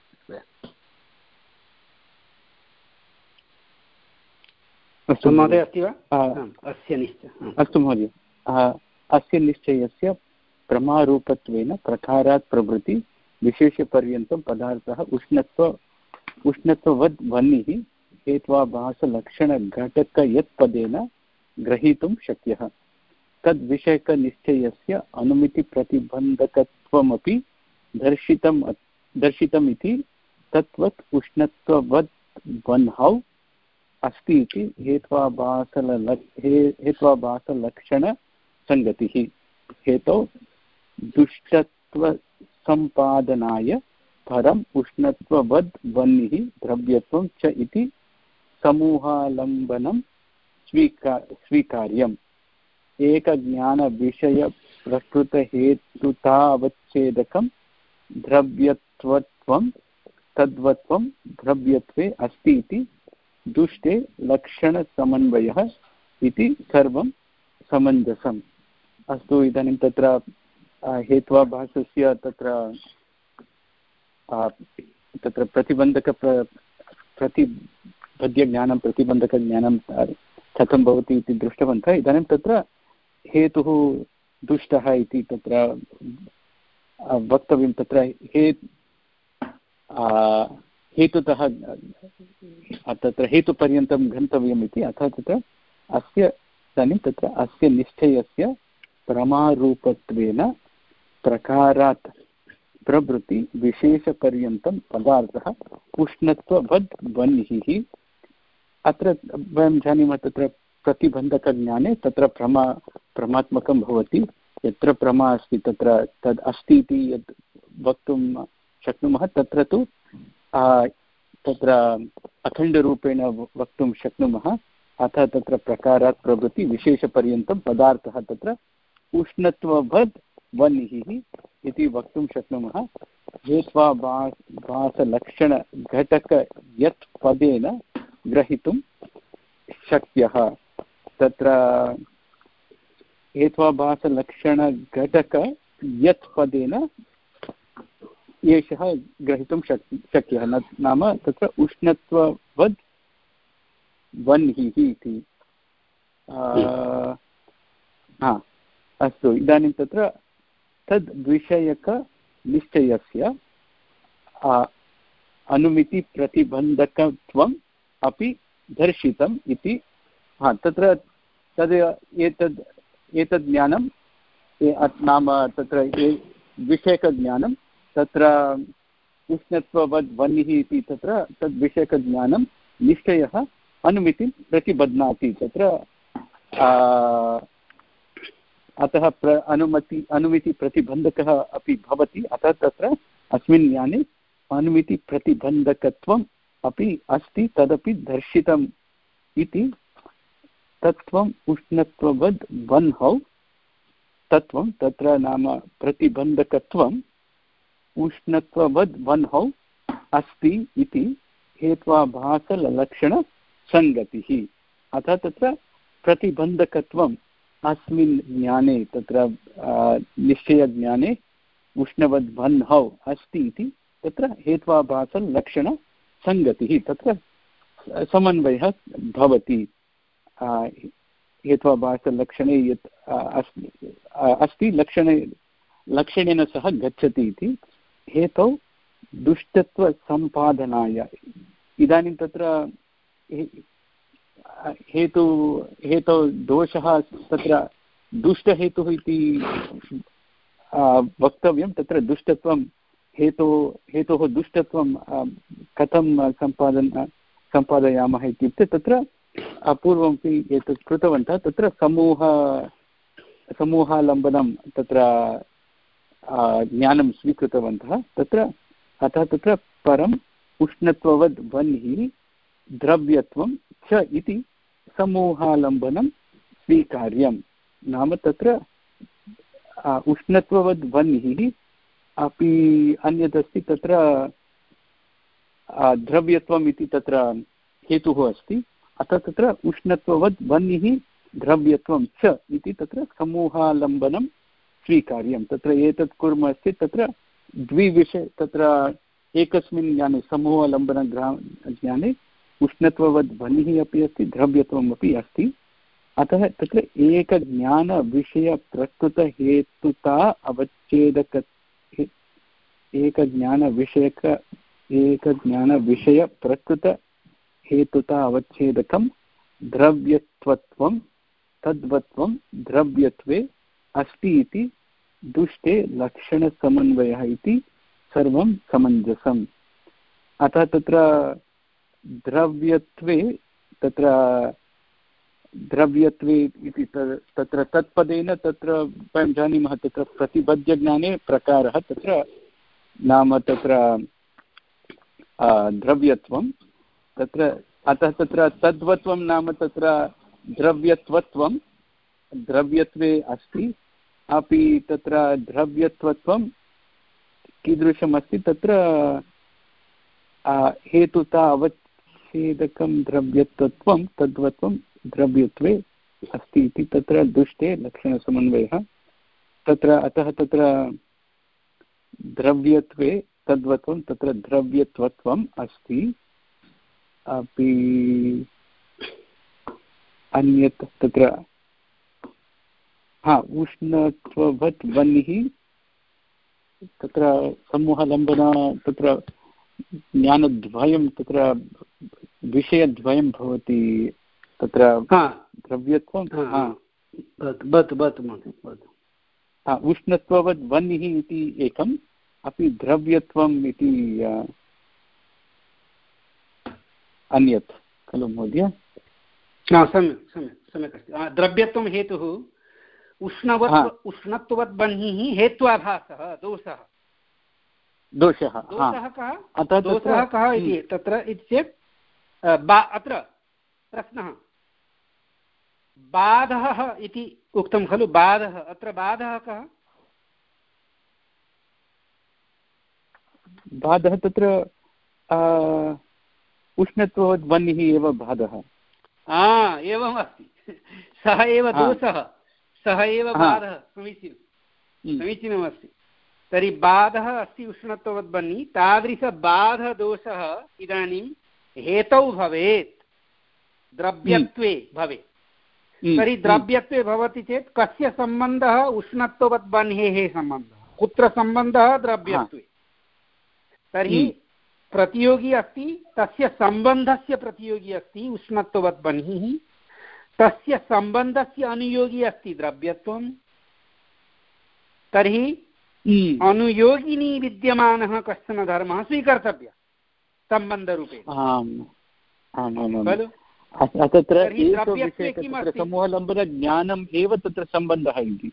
Speaker 6: अस्तु
Speaker 1: महोदय, अस्ति वा? अस्य निश्चय
Speaker 6: अस्तु महोदय। अस्य निश्चयस्य प्रमारूपत्वेन प्रकारात् प्रभृति विशेषपर्यन्तं पदार्थः उष्णत्व उष्णत्ववद् वह्निः हेत्वाभासलक्षणघटकयत्पदेन ग्रहीतुं शक्यः। तद्विषयकनिश्चयस्य अनुमितिप्रतिबन्धकत्वमपि दर्शितम् दर्शितम् इति तत्वत् उष्णत्ववद् वह्नौ अस्ति इति हेत्वाभासल हेत्वाभासलक्षणसङ्गतिः। हेतौ दुष्टत्वसम्पादनाय परम् उष्णत्ववद् वह्निः द्रव्यत्वं च इति समूहालम्बनं स्वीका स्वीकार्यम्। एकज्ञानविषयप्रकृतहेतुतावच्छेदकं द्रव्यत्वत्वं तद्वत्वं द्रव्यत्वे अस्ति इति दुष्टे लक्षणसमन्वयः इति सर्वं समञ्जसम्। अस्तु, इदानीं तत्र हेत्वाभासस्य तत्र तत्र प्रतिबन्धक प्रतिबध्यज्ञानं प्रतिबन्धकज्ञानं कथं भवति इति दृष्टवन्तः। इदानीं तत्र हेतुः दुष्टः इति तत्र वक्तव्यं। तत्र हे हेतुतः तत्र हेतुपर्यन्तं गन्तव्यम् इति। अतः तत्र अस्य इदानीं तत्र अस्य निश्चयस्य प्रमारूपत्वेन प्रकारात् प्रभृति विशेषपर्यन्तं पदार्थः उष्णत्ववद् वह्निः। अत्र वयं जानीमः तत्र प्रतिबन्धकज्ञाने तत्र प्रमा प्रमात्मकं भवति। यत्र प्रमा अस्ति तत्र तद् अस्ति इति यद् वक्तुं शक्नुमः, तत्र तु तत्र अखण्डरूपेण वक्तुं शक्नुमः। अतः तत्र प्रकारात् प्रभृति विशेषपर्यन्तं पदार्थः तत्र उष्णत्ववद् वह्निः इति वक्तुं शक्नुमः। हेत्वाभासलक्षणघटक यत् पदेन ग्रहीतुं शक्यः। तत्र हेत्वाभासलक्षणघटक यत् पदेन एषः ग्रहीतुं शक् शक्यः नाम तत्र उष्णत्ववद् वह्निः इति। हा, अस्तु, इदानीं तत्र तद्विषयकनिश्चयस्य अनुमितिप्रतिबन्धकत्वम् अपि दर्शितम् इति। हा, तत्र तद् एतद् एतद् ज्ञानं नाम तत्र विषयकज्ञानं तत्र उष्णत्ववद् वह्निः इति तत्र तद्विषयकज्ञानं निश्चयः अनुमितिं प्रतिबध्नाति। तत्र अतः प्र अनुमति अनुमितिप्रतिबन्धकः अपि भवति। अतः तत्र अस्मिन् ज्ञाने अनुमितिप्रतिबन्धकत्वम् अपि अस्ति, तदपि दर्शितम् इति तत्त्वम् उष्णत्ववद् वह्नौ तत्त्वं तत्र नाम प्रतिबन्धकत्वम् उष्णत्ववद् वह्नौ अस्ति इति हेत्वाभासलक्षणसङ्गतिः। अतः तत्र प्रतिबन्धकत्वम् अस्मिन् ज्ञाने तत्र निश्चयज्ञाने उष्णवद् वह्नौ अस्ति इति तत्र हेत्वाभासलक्षणसङ्गतिः तत्र समन्वयः भवति। हेत्वाभासलक्षणे यत् अस्ति लक्षणे लक्षणेन सह गच्छति इति हेतौ दुष्टत्वसम्पादनाय। इदानीं तत्र हेतु हेतौ दोषः तत्र दुष्टहेतुः इति वक्तव्यं। तत्र दुष्टत्वं हेतो हेतोः दुष्टत्वं कथं सम्पादन सम्पादयामः इत्युक्ते तत्र पूर्वमपि एतत् कृतवन्तः। तत्र समूह समूहालम्बनं तत्र ज्ञानं स्वीकृतवन्तः। तत्र अतः तत्र परम् उष्णत्ववद् वह्निः द्रव्यत्वं च इति समूहालम्बनं स्वीकार्यं। नाम तत्र उष्णत्ववद् वह्निः अपि अन्यदस्ति तत्र द्रव्यत्वम् इति तत्र हेतुः अस्ति। अतः तत्र उष्णत्ववद् वह्निः द्रव्यत्वं च इति तत्र समूहालम्बनं स्वीकार्यं। तत्र एतत् कुर्मश्चेत् तत्र द्विविषय तत्र एकस्मिन् ज्ञाने समूहालम्बनग्रा ज्ञाने उष्णत्ववद् ध्वनिः अपि अस्ति द्रव्यत्वम् अपि अस्ति। अतः तत्र एकज्ञानविषयप्रकृतहेतुता अवच्छेदक एकज्ञानविषयक एकज्ञानविषयप्रकृतहेतुता अवच्छेदकं द्रव्यत्वत्वं तद्वत्वं द्रव्यत्वे अस्ति इति दुष्टे लक्षणसमन्वयः इति सर्वं समञ्जसम्। अतः तत्र द्रव्यत्वे तत्र द्रव्यत्वे इति तत्र तत्पदेन तत्र वयं जानीमः तत्र प्रतिबद्धज्ञाने प्रकारः तत्र नाम तत्र द्रव्यत्वं तत्र अतः तत्र तद्वत्वं नाम तत्र द्रव्यत्वत्वं द्रव्यत्वे अस्ति। अपि तत्र द्रव्यत्वत्वं कीदृशमस्ति तत्र हेतुता अवच्छेदकं द्रव्यत्वत्वं तद्वत्वं द्रव्यत्वे अस्ति इति तत्र दुष्टे लक्षणसमन्वयः। तत्र अतः तत्र द्रव्यत्वे तद्वत्वं तत्र द्रव्यत्वत्वम् अस्ति। अपि अन्यत् तत्र हा उष्णत्ववत् वह्निः तत्र समूहलम्बन तत्र ज्ञानद्वयं तत्र विषयद्वयं भवति तत्र द्रव्यत्वं उष्णत्ववद् वह्निः इति एकम् अपि द्रव्यत्वम् इति अन्यत् खलु महोदय?
Speaker 1: सम्यक् सम्यक् सम्यक् अस्ति। द्रव्यत्वं हेतुः उष्णवत् उष्णत्ववद् वह्निः हेत्वाभासः दोषः
Speaker 6: दोषः
Speaker 1: दोषः कः दोषः कः इति तत्र इति चेत् अत्र प्रश्नः बाधः इति उक्तं खलु बाधः अत्र बाधः कः?
Speaker 6: बाधः तत्र उष्णत्ववद् वह्निः एव बाधः।
Speaker 1: एवम् अस्ति सः एव दोषः सः एव बाधः। समीचीनं समीचीनमस्ति। तर्हि बाधः अस्ति उष्णत्ववद् वह्निः तादृशबाधदोषः इदानीं हेतौ भवेत् द्रव्यत्वे भवेत्। तर्हि द्रव्यत्वे भवति चेत् कस्य सम्बन्धः उष्णत्ववद् वह्नेः सम्बन्धः कुत्र सम्बन्धः द्रव्यत्वे। तर्हि प्रतियोगी अस्ति तस्य सम्बन्धस्य प्रतियोगी अस्ति उष्णत्ववद् वह्निः तस्य सम्बन्धस्य अनुयोगी अस्ति द्रव्यत्वं। तर्हि अनुयोगिनी विद्यमानः कश्चन धर्मः स्वीकर्तव्यः सम्बन्धरूपेण खलु।
Speaker 6: तत्र समूहलम्बनज्ञानम् एव तत्र सम्बन्धः इति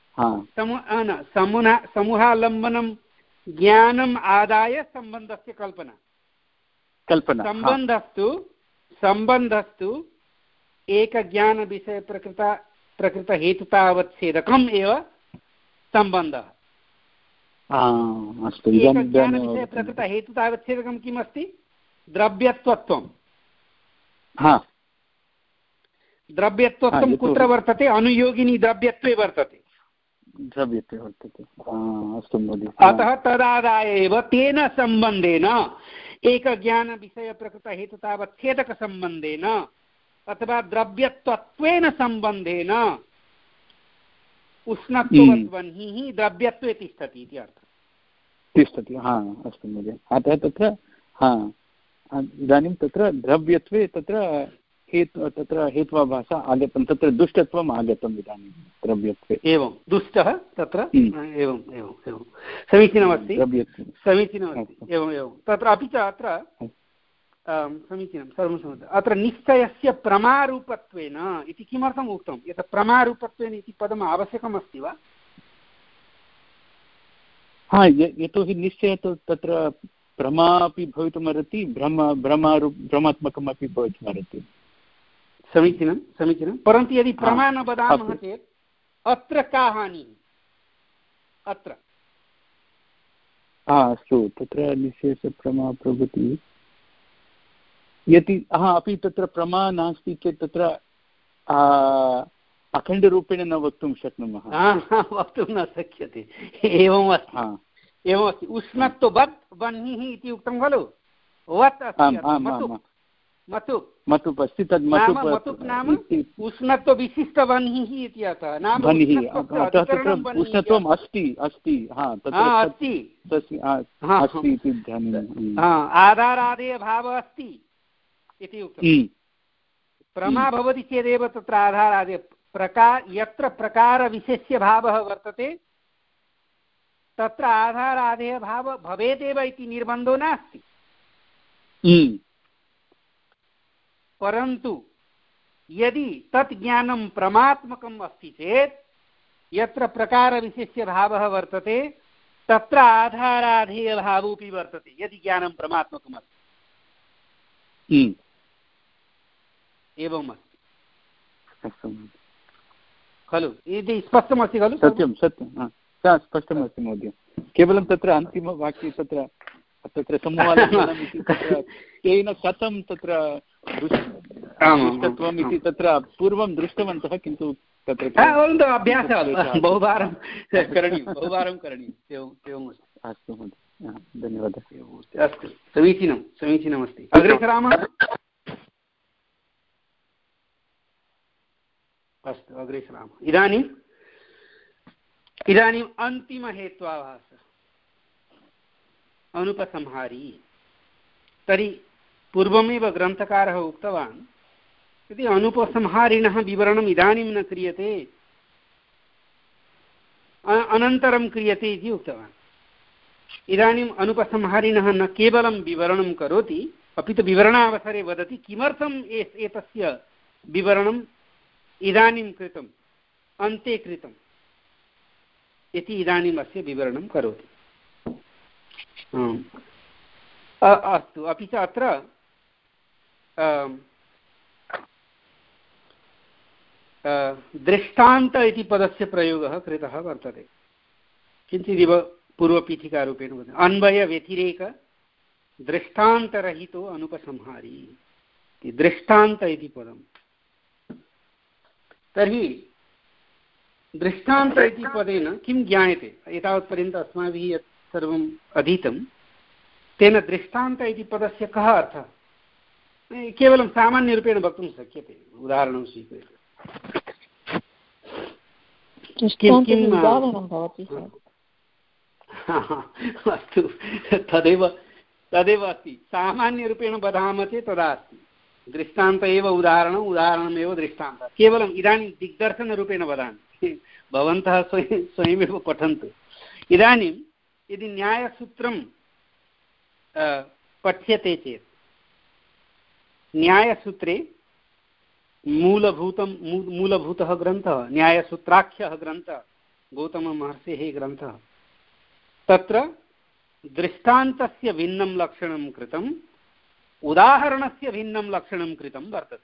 Speaker 1: समूहालम्बनं ज्ञानम् आदाय सम्बन्धस्य कल्पना
Speaker 6: कल्पना
Speaker 1: सम्बन्धस्तु सम्बन्धस्तु एकज्ञानविषयप्रकृत प्रकृतहेतुतावच्छेदकम् एव सम्बन्धः। एकज्ञानविषयप्रकृतहेतुतावच्छेदकं किम् अस्ति? द्रव्यत्वत्वं। द्रव्यत्वत्वं कुत्र वर्तते? अनुयोगिनी द्रव्यत्वे वर्तते।
Speaker 6: द्रव्यत्वे वर्तते। अस्तु महोदय।
Speaker 1: अतः तदादाय एव तेन सम्बन्धेन एकज्ञानविषयप्रकृतहेतुतावत् छेदकसम्बन्धेन अथवा द्रव्यत्वेन सम्बन्धेन उष्णत्ववद्वह्निः द्रव्यत्वे तिष्ठति इति अर्थः।
Speaker 6: तिष्ठति, हा अस्तु महोदय। अतः तत्र हा इदानीं तत्र द्रव्यत्वे तत्र हेतु तत्र हेत्वाभासः आगतं, तत्र दुष्टत्वम् आगतम् इदानीं द्रव्यत्वे।
Speaker 1: एवं दुष्टः तत्र एवम् एवम् एवं समीचीनमस्ति समीचीनमस्ति एवम् एवं तत्र अपि च अत्र समीचीनं सर्वं सम्यक्। अत्र निश्चयस्य प्रमारूपत्वेन इति किमर्थम् उक्तं? यत् प्रमारूपत्वेन इति पदम् आवश्यकमस्ति वा?
Speaker 6: हा, यतोहि निश्चय तत्र भ्रमा अपि भवितुमर्हति, भ्रम भ्रमारू भ्रमात्मकमपि भवितुमर्हति।
Speaker 1: समीचीनं समीचीनं। परन्तु यदि प्रमा न वदामः चेत् अत्र का हानिः? अत्र
Speaker 6: हा अस्तु, तत्र निश्चयस्य प्रमा प्रभृतिः यदि हा अपि तत्र प्रमा नास्ति चेत् तत्र अखण्डरूपेण न वक्तुं शक्नुमः,
Speaker 1: वक्तुं न शक्यते। एवम् अस्ति एवमस्ति। उष्णत्ववत् वह्निः इति उक्तं खलु, वत् अस्ति मतुप् मतुप्
Speaker 6: अस्ति, तद्
Speaker 1: मतुप् नाम उष्णत्वविशिष्टवह्निः इति अर्थः। नाम
Speaker 6: उष्णत्वम् अस्ति अस्ति
Speaker 1: आधारादेयभावः अस्ति इति उक्तं। प्रमा भवति चेदेव तत्र आधारादेय प्रकार यत्र प्रकारविशेष्यभावः वर्तते तत्र आधारादेयभावः भवेदेव इति निर्बन्धो नास्ति। परन्तु यदि तत् ज्ञानं प्रमात्मकम् अस्ति चेत् यत्र प्रकारविशेष्यभावः वर्तते तत्र आधाराधेयभावोऽपि वर्तते, यदि ज्ञानं प्रमात्मकम् अस्ति। एवम् अस्ति खलु? इति स्पष्टमस्ति खलु?
Speaker 6: सत्यं सत्यं स्पष्टमस्ति महोदय। केवलं तत्र अन्तिमवाक्ये तत्र तत्र समूहालङ्घनम् इति तत्र तेन कथं तत्र दुष्टत्वम् इति तत्र पूर्वं दृष्टवन्तः, किन्तु तत्र
Speaker 1: अभ्यासः बहुवारं करणीयं बहुवारं करणीयम्। एवम् एवम् अस्ति।
Speaker 6: अस्तु महोदय, धन्यवादः।
Speaker 1: अस्तु, समीचीनं समीचीनमस्ति। अग्रे सरामः। अस्तु, अग्रे सरामः। इदानीम् इदानीम् अन्तिमहेत्वाभासः अनुपसंहारी। तर्हि पूर्वमेव ग्रन्थकारः उक्तवान् यदि अनुपसंहारिणः विवरणम् इदानीं न क्रियते अनन्तरं क्रियते इति उक्तवान्। इदानीम् अनुपसंहारिणः न केवलं विवरणं करोति अपि तु विवरणावसरे वदति किमर्थम् एतस्य विवरणम् इदानीं कृतम्, अन्ते कृतम् इति इदानीम् अस्य विवरणं करोति। अस्तु, अपि च अत्र दृष्टान्त इति पदस्य प्रयोगः कृतः वर्तते। किञ्चिदिव पूर्वपीठिकारूपेण वदति अन्वयव्यतिरेक दृष्टान्तरहितो अनुपसंहारी। दृष्टान्त इति पदम्। तर्हि दृष्टान्त इति पदेन किं ज्ञायते? एतावत्पर्यन्तम् अस्माभिः यत् सर्वम् अधीतं तेन दृष्टान्त इति पदस्य कः अर्थः? केवलं सामान्यरूपेण वक्तुं शक्यते, उदाहरणं स्वीक्रियते। अस्तु, तदेव तदेव अस्ति। सामान्यरूपेण वदामः चेत् तदा अस्ति दृष्टान्त एव उदाहरणम्, उदाहरणमेव दृष्टान्तः। केवलम् इदानीं दिग्दर्शनरूपेण वदामि, भवन्तः स्वयं स्वयमेव पठन्तु। इदानीं यदि न्यायसूत्रं पठ्यते चेत् न्यायसूत्रे मूलभूतं मूलभूतः ग्रन्थः न्यायसूत्राख्यः ग्रन्थः गौतममहर्षेः ग्रन्थः, तत्र दृष्टान्तस्य भिन्नं लक्षणं कृतम्, उदाहरणस्य भिन्नं लक्षणं कृतं वर्तते।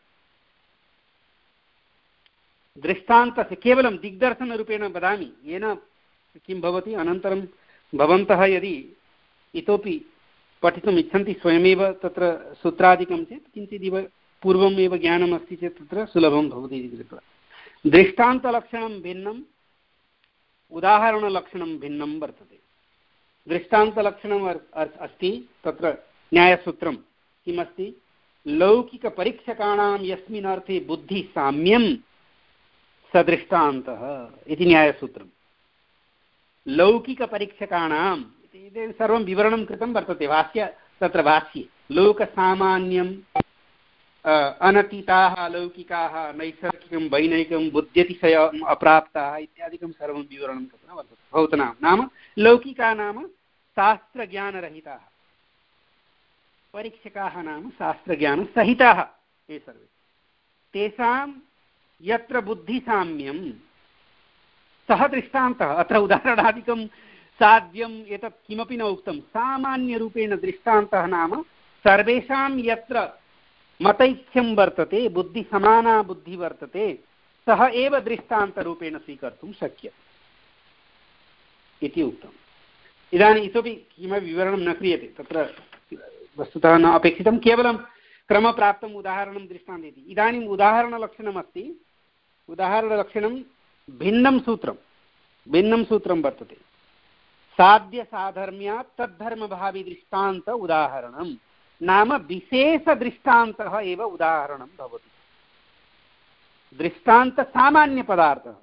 Speaker 1: दृष्टान्तस्य केवलं दिग्दर्शनरूपेण वदामि, येन किं भवति अनन्तरं भवन्तः यदि इतोपि पठितुम् इच्छन्ति स्वयमेव तत्र सूत्रादिकं चेत् किञ्चिदिव पूर्वमेव ज्ञानमस्ति चेत् तत्र सुलभं भवति इति कृत्वा। दृष्टान्तलक्षणं भिन्नं, उदाहरणलक्षणं भिन्नं वर्तते। दृष्टान्तलक्षणम् अस्ति तत्र न्यायसूत्रं किमस्ति? लौकिकपरीक्षकाणां यस्मिन् अर्थे बुद्धिसाम्यं सदृष्टान्तः इति न्यायसूत्रं। लौकिकपरीक्षकाणां इति सर्वं विवरणं कृतं वर्तते भाष्य तत्र भाष्ये। लोकसामान्यं अनतीताः लौकिकाः नैसर्गिकं वैनैकं बुद्ध्यतिशयम् अप्राप्ताः इत्यादिकं सर्वं विवरणं कृतं वर्तते। भवतनां नाम लौकिका नाम शास्त्रज्ञानरहिताः, परीक्षकाः नाम शास्त्रज्ञानसहिताः ये सर्वे। तेषां यत्र बुद्धिसाम्यं सः दृष्टान्तः। अत्र उदाहरणादिकं साध्यम् एतत् किमपि न उक्तं। सामान्यरूपेण दृष्टान्तः नाम सर्वेषां यत्र मतैक्यं वर्तते, बुद्धिसमाना बुद्धिः वर्तते, सः एव दृष्टान्तरूपेण स्वीकर्तुं शक्यते इति उक्तम्। इदानीम् इतोपि किमपि विवरणं न क्रियते, तत्र वस्तुतः न अपेक्षितं, केवलं क्रमप्राप्तम् उदाहरणं दृष्टान्तम् इति। इदानीम् उदाहरणलक्षणमस्ति। उदाहरणलक्षणं भिन्नं सूत्रं भिन्नं सूत्रं वर्तते। साध्यसाधर्म्यात् तद्धर्मभावी दृष्टान्त उदाहरणं नाम विशेषदृष्टान्तः एव उदाहरणं भवति। दृष्टान्तसामान्यपदार्थः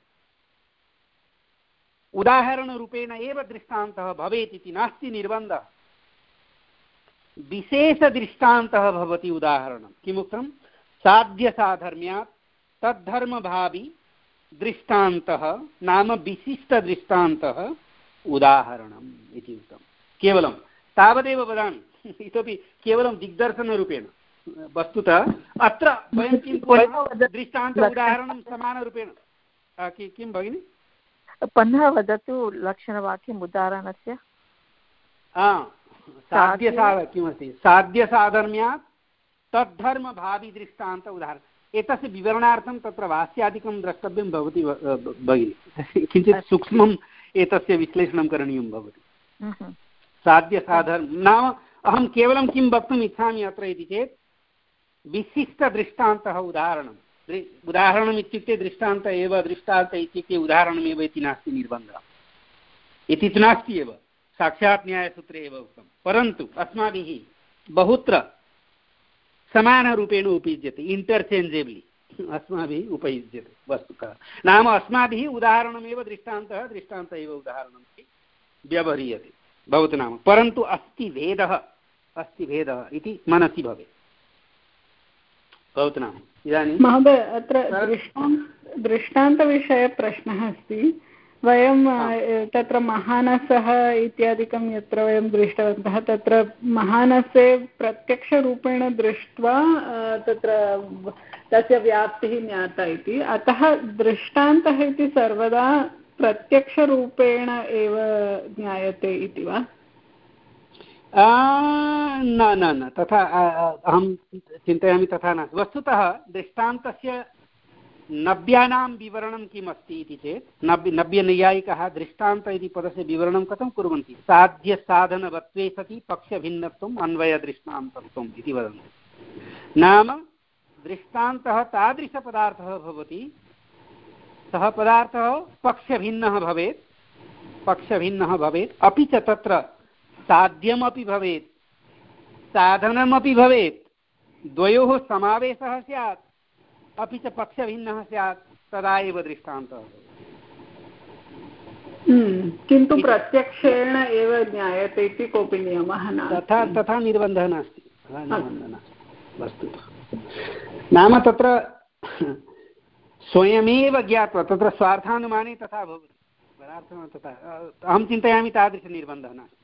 Speaker 1: उदाहरणरूपेण एव दृष्टान्तः भवेत् इति नास्ति निर्बन्धः। विशेषदृष्टान्तः भवति उदाहरणं। किमुक्तं? साध्यसाधर्म्यात् तद्धर्मभावी दृष्टान्तः नाम विशिष्टदृष्टान्तः उदाहरणम् इति उक्तं। केवलं तावदेव वदामि, इतोपि केवलं दिग्दर्शनरूपेण। वस्तुतः अत्र वयं किं कुर्मः? दृष्टान्त उदाहरणं समानरूपेण। किं भगिनि?
Speaker 2: पुनः वदतु लक्षणवाक्यम् उदाहरणस्य।
Speaker 1: साध्यसाध किमस्ति? साध्यसाधर्म्यात् तद्धर्मभावी दृष्टान्त उदाहरणम्। एतस्य विवरणार्थं तत्र भाष्यादिकं द्रष्टव्यं भवति भगिनि। किञ्चित् सूक्ष्मम् एतस्य विश्लेषणं करणीयं भवति। साध्यसाधर्म नाम अहं केवलं किं वक्तुम् इच्छामि अत्र इति चेत् विशिष्टदृष्टान्तः उदाहरणम्। उदाहरणम् इत्युक्ते दृष्टान्त एव, दृष्टान्त इत्युक्ते उदाहरणमेव इति नास्ति निर्बन्धः। इति तु नास्ति एव, साक्षात् न्यायसूत्रे एव उक्तं। परन्तु अस्माभिः बहुत्र समानरूपेण उपयुज्यते, इण्टर्चेञ्जेब्लि अस्माभिः उपयुज्यते वस्तुतः। नाम अस्माभिः उदाहरणमेव दृष्टान्तः, दृष्टान्त एव उदाहरणम् इति व्यवह्रियते भवतु नाम। परन्तु अस्ति भेदः अस्ति भेदः इति मनसि भवेत् भवतु नाम। इदानीं
Speaker 3: महोदय अत्र दृष्टान्त दृष्टान्तविषये प्रश्नः अस्ति। वयं तत्र महानसः इत्यादिकं यत्र वयं दृष्टवन्तः तत्र महानसे प्रत्यक्षरूपेण दृष्ट्वा तत्र तस्य व्याप्तिः ज्ञाता इति। अतः दृष्टान्तः इति सर्वदा प्रत्यक्षरूपेण एव ज्ञायते इति वा?
Speaker 1: न न न तथा अहं चिन्तयामि, तथा नास्ति। वस्तुतः दृष्टान्तस्य नव्यानां विवरणं किम् अस्ति इति चेत् नव्य नव्यनैयायिकाः दृष्टान्त इति पदस्य विवरणं कथं कुर्वन्ति? साध्यसाधनवत्वे सति पक्षभिन्नत्वम् अन्वयदृष्टान्तत्वम् इति वदन्ति। नाम दृष्टान्तः तादृशपदार्थः भवति, सः पदार्थः पक्षभिन्नः भवेत् पक्षभिन्नः भवेत् अपि च तत्र साध्यमपि भवेत् साधनमपि भवेत्, द्वयोः समावेशः स्यात्, अपि च पक्षभिन्नः स्यात्, तदा एव दृष्टान्तः।
Speaker 3: किन्तु प्रत्यक्षेण एव ज्ञायते इति कोऽपि नियमः नास्ति।
Speaker 1: तथा तथा निर्बन्धः नास्ति निर्बन्धः नास्ति वस्तुतः। नाम तत्र स्वयमेव ज्ञात्वा तत्र स्वार्थानुमाने तथा भवति पदार्थः तथा। अहं चिन्तयामि तादृशनिर्बन्धः नास्ति।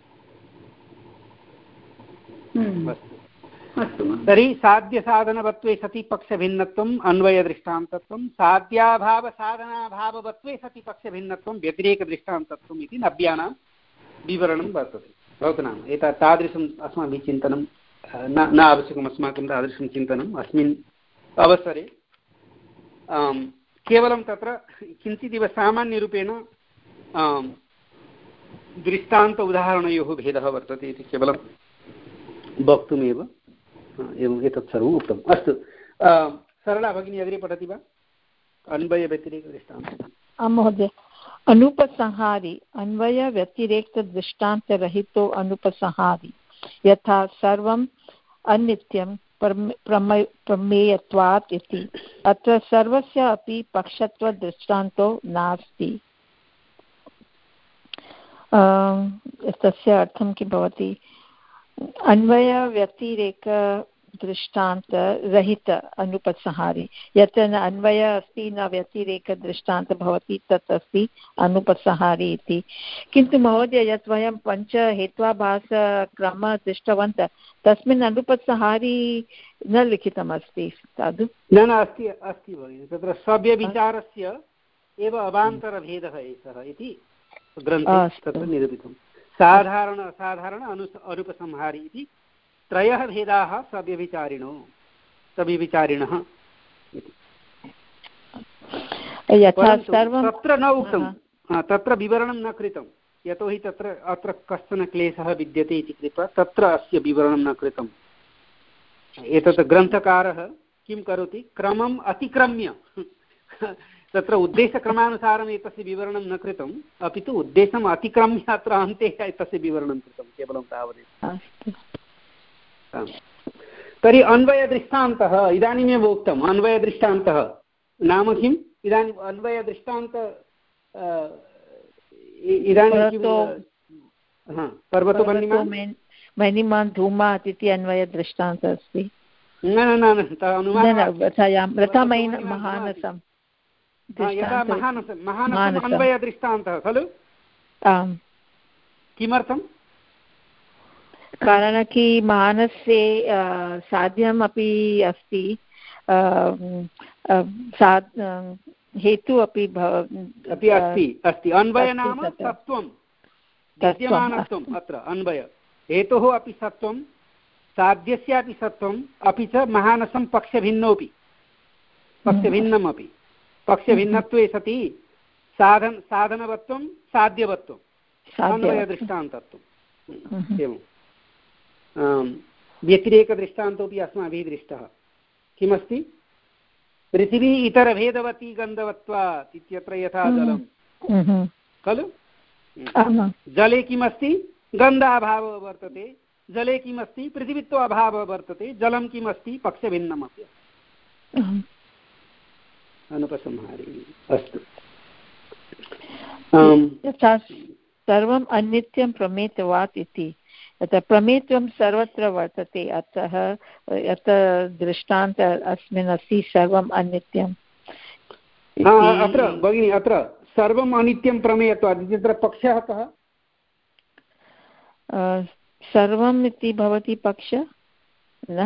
Speaker 1: तर्हि साध्यसाधनवत्वे सति पक्षभिन्नत्वम् अन्वयदृष्टान्तत्वं, साध्याभावसाधनाभाववत्वे सति पक्षभिन्नत्वं व्यतिरेकदृष्टान्तत्वम् इति नव्यानां विवरणं वर्तते भवतु नाम। एतत् तादृशम् अस्माभिः चिन्तनं न न आवश्यकम्। अस्माकं तादृशं चिन्तनम् अस्मिन् अवसरे केवलं तत्र किञ्चिदिव सामान्यरूपेण दृष्टान्त उदाहरणयोः भेदः वर्तते इति केवलं वक्तुमेव एवम् एतत् सर्वम् उक्तम्। अस्तु, सरला भगिनी अग्रे पठति वा? अन्वयव्यतिरेकदृष्टान्तम्।
Speaker 2: आं महोदय। अनुपसंहारी अन्वयव्यतिरेकदृष्टान्तरहितो अनुपसंहारी यथा सर्वम् अनित्यं प्रमेयत्वात् इति। अत्र सर्वस्य अपि पक्षत्वदृष्टान्तो नास्ति। तस्य अर्थं किं भवति? अन्वयव्यतिरेकदृष्टान्तरहित अनुपसंहारी, यत्र न अन्वय अस्ति न व्यतिरेकदृष्टान्त भवति तत् अस्ति अनुपसंहारी इति। किन्तु महोदय, यत् वयं पञ्चहेत्वाभासक्रमः दृष्टवन्तः तस्मिन् अनुपसंहारी न लिखितमस्ति साधु?
Speaker 1: न न अस्ति अस्ति भगिनि, तत्र सव्यविचारस्य एव अवान्तरभेदः एषः इति ग्रन्थे तत्र निरूपितं। साधारण असाधारण अनु अनुपसंहारी इति त्रयः भेदाः सव्यभिचारिणो सव्यभिचारिणः इति। तत्र न उक्तं, तत्र विवरणं न कृतं, यतोहि तत्र अत्र कश्चन क्लेशः विद्यते इति कृत्वा तत्र अस्य विवरणं न कृतम्। एतत् ग्रन्थकारः किं करोति, क्रमम् अतिक्रम्य तत्र उद्देशक्रमानुसारम् एतस्य विवरणं न कृतम्, अपि तु उद्देशम् अतिक्रम्य अत्र अन्ते एतस्य विवरणं कृतं, केवलं तावदेव। तर्हि अन्वयदृष्टान्तः इदानीमेव उक्तम्। अन्वयदृष्टान्तः नाम किम्? इदानीम् अन्वयदृष्टान्त इदानीं पर्वतो
Speaker 2: मणिमा धूमात् इति अन्वयदृष्टान्तः अस्ति।
Speaker 1: न न न
Speaker 2: महानसं
Speaker 1: यदा महानसं महानसम् अन्वयदृष्टान्तः खलु?
Speaker 2: आम्।
Speaker 1: किमर्थं?
Speaker 2: कारणं कि मानसे साध्यम् अपि अस्ति, हेतु अपि
Speaker 1: अपि अस्ति अस्ति अन्वय नाम सत्वं विद्यमानत्वम्। अत्र अन्वय हेतोः अपि सत्वं, साध्यस्यापि सत्वम्, अपि च महानसं पक्षभिन्नोऽपि पक्षभिन्नम् अपि। पक्षभिन्नत्वे सति साधन साधनवत्वं साध्यवत्वम् अन्वयदृष्टान्तत्वम्। एवं व्यतिरेकदृष्टान्तोऽपि अस्माभिः दृष्टः। किमस्ति? पृथिवी इतरभेदवती गन्धवत्वात् इत्यत्र यथा जलं खलु? जले किमस्ति? गन्धाभावः वर्तते। जले किमस्ति? पृथिवीत्वाभावः वर्तते। जलं किमस्ति? पक्षभिन्नमपि अनुपसंहारी। अस्तु।
Speaker 2: यथा सर्वम् अनित्यं प्रमेयत्वात् इति, तत्र प्रमेयत्वं सर्वत्र वर्तते, अतः यत्र दृष्टान्त अस्मिन् अस्ति सर्वम् अनित्यम्।
Speaker 1: अत्र भगिनि अत्र सर्वम् अनित्यं प्रमेयत्वात् इत्यत्र पक्षः कः?
Speaker 2: सर्वम् इति भवति पक्ष न?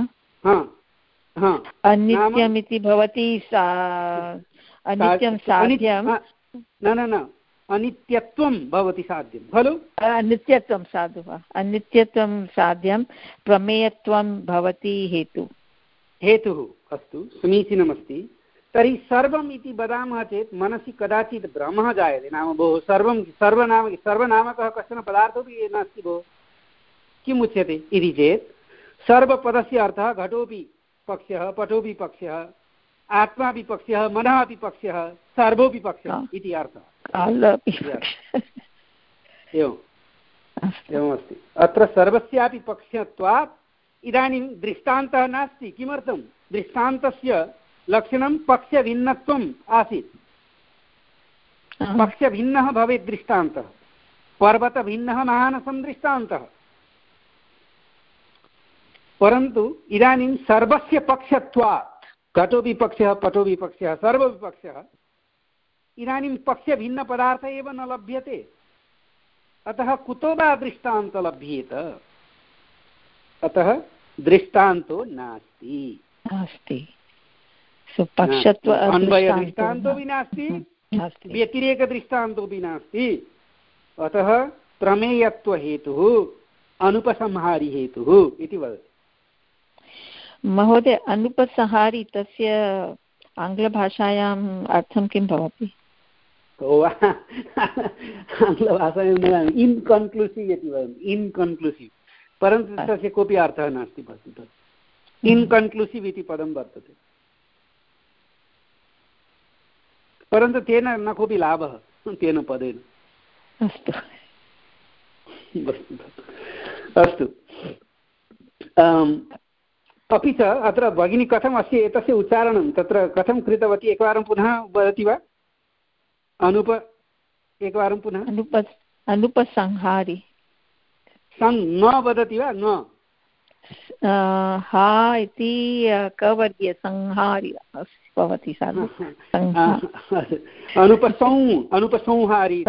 Speaker 2: अनित्यम् इति भवति अनित्यं साध्यं।
Speaker 1: न न न अनित्यत्वं भवति साध्यं खलु?
Speaker 2: अनित्यत्वं साधु वा? अनित्यत्वं साध्यं, प्रमेयत्वं भवति हेतु
Speaker 1: हेतुः। अस्तु, समीचीनमस्ति। तर्हि सर्वम् इति वदामः चेत् मनसि कदाचित् भ्रमः जायते, नाम भोः सर्वं सर्वनाम सर्वनामकः कश्चन पदार्थोऽपि नास्ति भोः, किम् उच्यते इति चेत् सर्वपदस्य अर्थः घटोऽपि पक्षः, पटोऽपि पक्षः, आत्मापि पक्षः, मनः अपि पक्षः, सर्वोऽपि पक्षः इति अर्थः। एवम् एवमस्ति। अत्र सर्वस्यापि पक्षत्वात् इदानीं दृष्टान्तः नास्ति। किमर्थं? दृष्टान्तस्य लक्षणं पक्षभिन्नत्वम् आसीत्। पक्षभिन्नः भवेत् दृष्टान्तः, पर्वतभिन्नः महानसं दृष्टान्तः। परन्तु इदानीं सर्वस्य पक्षत्वात् घटोऽपि पक्षः, पटोऽपि पक्षः, सर्वोऽपि पक्षः, इदानीं पक्षभिन्नपदार्थः एव न लभ्यते। अतः कुतो वा दृष्टान्तो लभ्येत? अतः दृष्टान्तो नास्ति।
Speaker 2: नास्ति।
Speaker 1: अन्वयदृष्टान्तोऽपि नास्ति, व्यतिरेकदृष्टान्तोऽपि नास्ति। अतः प्रमेयत्वहेतुः अनुपसंहारी हेतुः इति वदति।
Speaker 2: महोदय, अनुपसंहारी तस्य आङ्ग्लभाषायाम् अर्थं किं भवति?
Speaker 1: आङ्ग्लभाषायां न इन्कन्क्लूसिव् इति वदन्ति, इन्कन्क्लूसिव्। परन्तु तस्य कोऽपि अर्थः नास्ति वस्तुतः। इन्कन्क्लूसिव् इति पदं वर्तते, परन्तु तेन न कोऽपि लाभः। तेन पदेन।
Speaker 2: अस्तु
Speaker 1: अस्तु। अपि च अत्र भगिनी कथम् अस्ति एतस्य उच्चारणं तत्र कथं कृतवती एकवारं पुनः वदति वा? अनुप एकवारं पुनः
Speaker 2: अनुप अनुपसंहारि
Speaker 1: सं न वदति वा? न
Speaker 2: हा इति कवर्गे संहारि भवति
Speaker 1: अनुपसंहारि अनुपसंहारि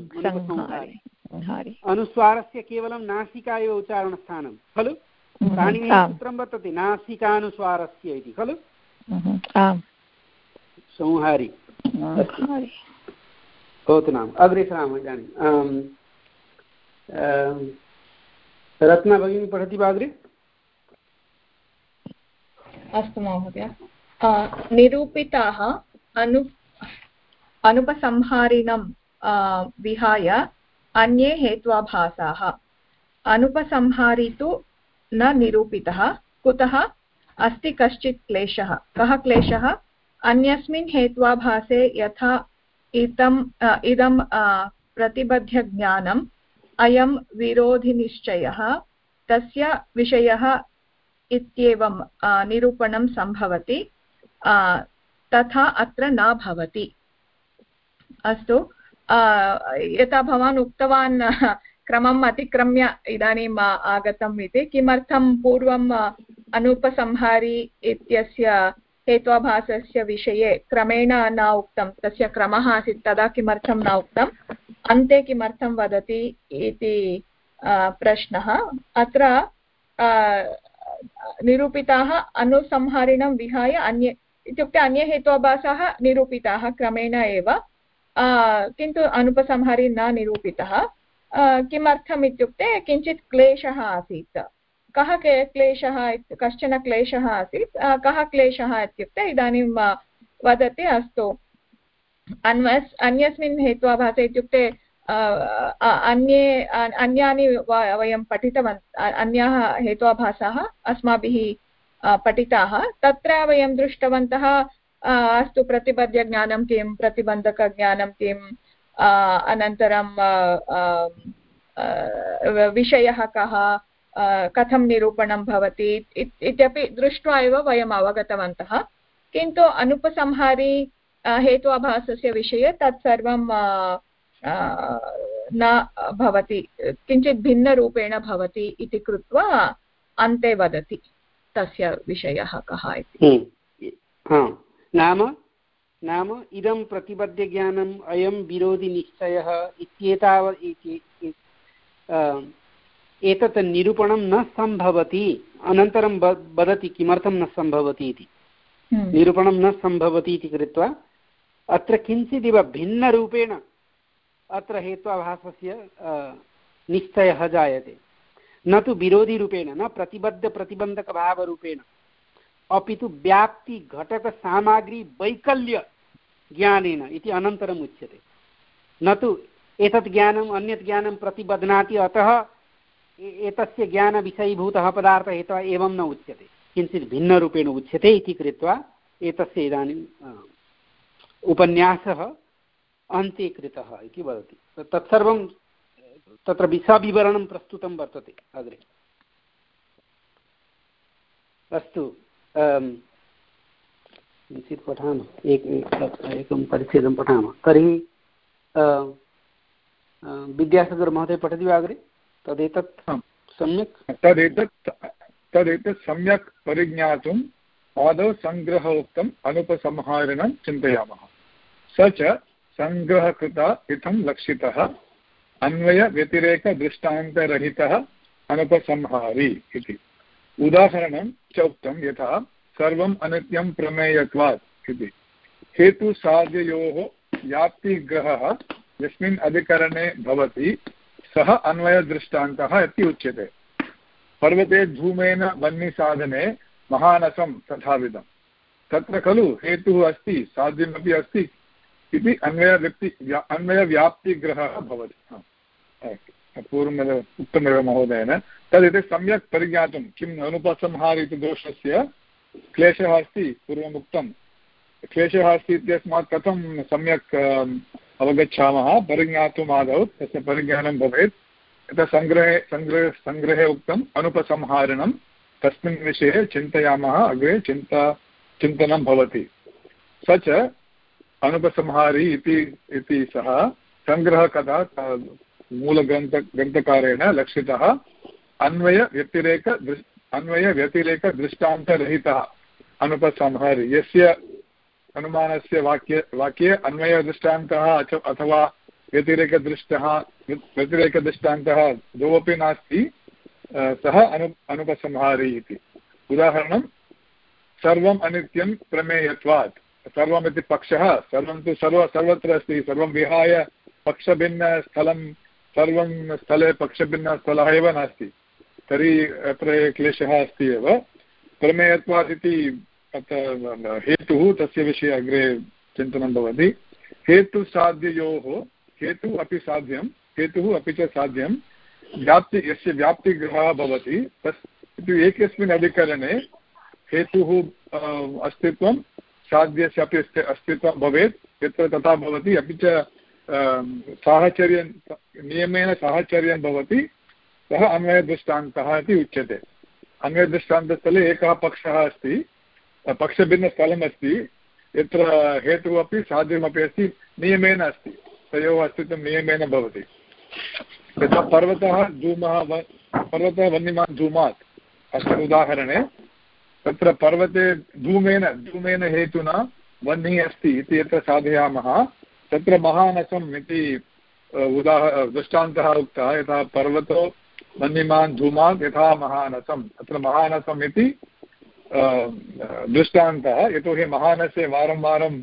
Speaker 1: अनुस्वारस्य केवलं नासिका एव उच्चारणस्थानं खलु? पाणिनेः सूत्रं वर्तते नासिकानुस्वारस्य इति खलु? संहारि भवतु नाम। अग्रे सरामः इदानीं। रत्ना भगिनी पठति वा अग्रे?
Speaker 5: अस्तु महोदय। निरूपिताः अनु अनुपसंहारिणं विहाय अन्ये हेत्वाभासाः। अनुपसंहारी तु न निरूपितः। कुतः? अस्ति कश्चित् क्लेशः। कः क्लेशः? अन्यस्मिन् हेत्वाभासे यथा इदम् इदं प्रतिबध्य ज्ञानम् अयं विरोधिनिश्चयः तस्य विषयः इत्येवं निरूपणं सम्भवति, तथा अत्र न भवति। अस्तु, यथा भवान् उक्तवान् क्रमम् अतिक्रम्य इदानीम् आगतम् इति। किमर्थं पूर्वम् अनुपसंहारी इत्यस्य हेत्वाभासस्य विषये क्रमेण न उक्तं? तस्य क्रमः आसीत्, तदा किमर्थं न उक्तम्? अन्ते किमर्थं वदति इति प्रश्नः। अत्र निरूपिताः अनुसंहारिणं विहाय अन्ये इत्युक्ते अन्ये हेत्वाभासाः निरूपिताः क्रमेण एव, किन्तु अनुपसंहारी न निरूपितः। किमर्थम् इत्युक्ते किञ्चित् क्लेशः आसीत्। कः क्लेशः? कश्चन क्लेशः आसीत्। कः क्लेशः इत्युक्ते इदानीं वदति। अस्तु, अन्वस् अन्यस्मिन् हेत्वाभासे इत्युक्ते अन्ये अन्यानि वयं पठितवन्तः, अन्याः हेत्वाभासाः अस्माभिः पठिताः। तत्र वयं दृष्टवन्तः अस्तु प्रतिबद्धज्ञानं किं, प्रतिबन्धकज्ञानं किम्, अनन्तरं विषयः कः, कथं निरूपणं भवति इत्यपि दृष्ट्वा एव वयम् अवगतवन्तः। किन्तु अनुपसंहारी हेत्वाभासस्य विषये तत्सर्वं न भवति, किञ्चित् भिन्नरूपेण भवति इति कृत्वा अन्ते वदति तस्य विषयः कः इति।
Speaker 1: नाम नाम इदं प्रतिबद्धज्ञानम् अयं विरोधिनिश्चयः इत्येताव एतत् निरूपणं न सम्भवति। अनन्तरं वदति किमर्थं न सम्भवति इति। निरूपणं न सम्भवति इति कृत्वा अत्र किञ्चिदिव भिन्नरूपेण अत्र हेत्वाभासस्य निश्चयः जायते, न तु विरोधिरूपेण, न प्रतिबद्धप्रतिबन्धकभावरूपेण, अपि तु व्याप्तिघटकसामग्री वैकल्यज्ञानेन इति अनन्तरम् उच्यते। न तु एतत् ज्ञानम् अन्यत् ज्ञानं प्रतिबध्नाति, अतः एतस्य ज्ञानविषयीभूतः पदार्थः हेतुः एवं न उच्यते, किञ्चित् भिन्नरूपेण उच्यते इति कृत्वा एतस्य इदानीम् उपन्यासः अन्ते कृतः इति वदति। तत्सर्वं तत्र विषविवरणं प्रस्तुतं वर्तते अग्रे। अस्तु, किञ्चित् पठामः, एक एकं परिच्छेदं पठामः। तर्हि विद्यासागरमहोदय पठति वा अग्रे? तदेतत् सम्यक्
Speaker 4: तदेतत् तदेतत् सम्यक् परिज्ञातुम् आदौ सङ्ग्रहोक्तम् अनुपसंहारिणं चिन्तयामः। स च सङ्ग्रहकृता इत्थं लक्षितः अन्वयव्यतिरेकदृष्टान्तरहितः अनुपसंहारी इति। उदाहरणं च उक्तं यथा सर्वम् अनित्यं प्रमेयत्वात् इति। हेतुसाध्ययोः व्याप्तिग्रहः यस्मिन् अधिकरणे भवति सः अन्वयदृष्टान्तः इति उच्यते। पर्वते धूमेन वह्निसाधने महानसं तथाविधं। तत्र खलु हेतुः अस्ति, साध्यमपि अस्ति इति अन्वयव्यक्ति अन्वयव्याप्तिग्रहः भवति। पूर्वमेव उक्तमेव महोदयेन। तदिति सम्यक् परिज्ञातुं किम् अनुपसंहारी इति दोषस्य क्लेशः अस्ति, पूर्वम् उक्तं क्लेशः अस्ति इत्यस्मात् कथं सम्यक् अवगच्छामः परिज्ञातुम् आदौ तस्य परिज्ञानं भवेत्। यथा सङ्ग्रहे सङ्ग्रहे सङ्ग्रहे उक्तम् अनुपसंहारणं तस्मिन् विषये चिन्तयामः अग्रे चिन्ता चिन्तनं भवति। स च अनुपसंहारी इति इति सः सङ्ग्रहः कदा मूलग्रन्थ ग्रन्थकारेण लक्षितः अन्वयव्यतिरेक अन्वयव्यतिरेकदृष्टान्तरहितः अनुपसंहारी यस्य अनुमानस्य वाक्ये वाक्ये अन्वयदृष्टान्तः अथवा व्यतिरेकदृष्टः व्यतिरेकदृष्टान्तः द्वौ अपि नास्ति सः अनु अनुपसंहारी इति। उदाहरणं सर्वम् अनित्यं प्रमेयत्वात्। सर्वम् इति पक्षः सर्वं तु सर्व सर्वत्र अस्ति, सर्वं विहाय पक्षभिन्नस्थलं सर्वं स्थले पक्षभिन्नस्थलः एव नास्ति, तर्हि अत्र क्लेशः अस्ति एव। प्रमेयत्वात् इति हेतुः तस्य विषये अग्रे चिन्तनं भवति। हेतुसाध्ययोः हेतुः अपि साध्यं हेतुः अपि च साध्यं व्याप्ति यस्य व्याप्तिग्रहः भवति तस् एकस्मिन् अधिकरणे हेतुः अस्तित्वं साध्यस्य अपि अस्तित्वं भवेत् यत्र तथा भवति, अपि च साहचर्यं नियमेन साहचर्यं भवति, सः अन्वयदृष्टान्तः इति उच्यते। अन्वयदृष्टान्तस्थले एकः पक्षः अस्ति, पक्षभिन्नस्थलम् अस्ति, यत्र हेतुः अपि साध्यमपि अस्ति, नियमेन अस्ति, तयोः अस्तित्वं नियमेन भवति। यथा पर्वतः धूमः पर्वतः वह्निमान् धूमात् अस्मिन् उदाहरणे तत्र पर्वते धूमेन धूमेन हेतुना वह्निः अस्ति इति यत्र साधयामः तत्र महानसम् इति उदाह दृष्टान्तः उक्तः। यथा पर्वतो वह्निमान् धूमात् यथा महानसम्, अत्र महानसम् इति दृष्टान्तः, यतोहि महानसे वारं वारं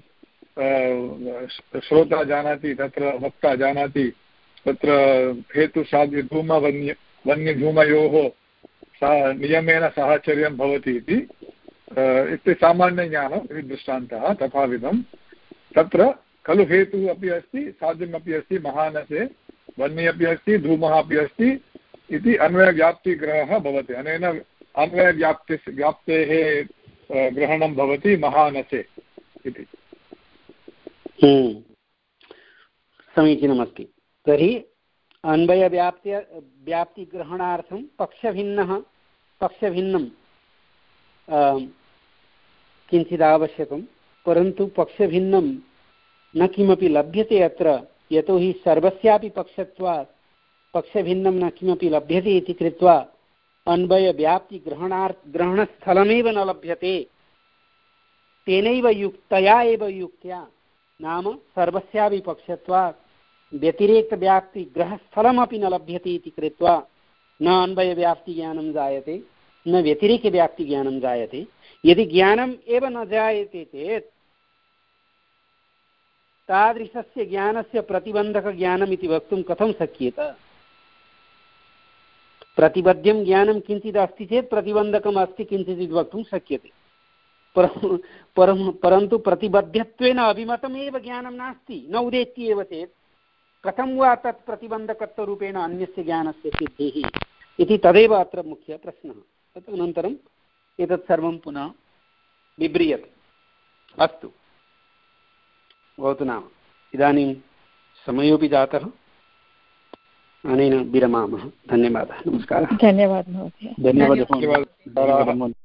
Speaker 4: श्रोता जानाति, तत्र वक्ता जानाति, तत्र हेतुसाध्य धूमवन्य वन्यधूमयोः सा नियमेन साहचर्यं भवति इति इति सामान्यज्ञानं दृष्टान्तः। तथाविधं तत्र खलु हेतुः अपि अस्ति साध्यमपि अस्ति, महानसे वह्निः अपि अस्ति धूमः अपि अस्ति इति अन्वयव्याप्तिग्रहः भवति। अनेन अन्वयव्याप्ति व्याप्तेः ग्रहणं भवति महानसे इति।
Speaker 1: समीचीनमस्ति। तर्हि अन्वयव्याप्त्य व्याप्तिग्रहणार्थं पक्षभिन्नः पक्षभिन्नं किञ्चित् आवश्यकं, परन्तु पक्षभिन्नं न किमपि लभ्यते अत्र, यतोहि सर्वस्यापि पक्षत्वात् पक्षभिन्नं न किमपि लभ्यते इति कृत्वा अन्वयव्याप्तिग्रहणार्थ ग्रहणस्थलमेव न लभ्यते। तेनैव युक्तया एव युक्त्या नाम सर्वस्यापि पक्षत्वात् व्यतिरेकव्याप्तिग्रहस्थलमपि न लभ्यते इति कृत्वा न अन्वयव्याप्तिज्ञानं जायते न व्यतिरेकव्याप्तिज्ञानं जायते। यदि ज्ञानम् एव न जायते चेत् तादृशस्य ज्ञानस्य प्रतिबन्धकज्ञानम् इति वक्तुं कथं शक्येत? प्रतिबद्धं ज्ञानं किञ्चित् अस्ति चेत् प्रतिबन्धकम् अस्ति किञ्चित् वक्तुं शक्यते, परं परन्तु प्रतिबद्धत्वेन अभिमतमेव ज्ञानं नास्ति, न उदेति एव चेत् कथं वा तत् प्रतिबन्धकत्वरूपेण अन्यस्य ज्ञानस्य सिद्धिः इति तदेव अत्र मुख्यः प्रश्नः। तदनन्तरम् एतत् सर्वं पुनः विव्रियते। अस्तु, भवतु नाम इदानीं समयोपि जातः, अनेन विरमामः। धन्यवादः, नमस्कारः।
Speaker 2: धन्यवादः महोदय।
Speaker 4: धन्यवादः।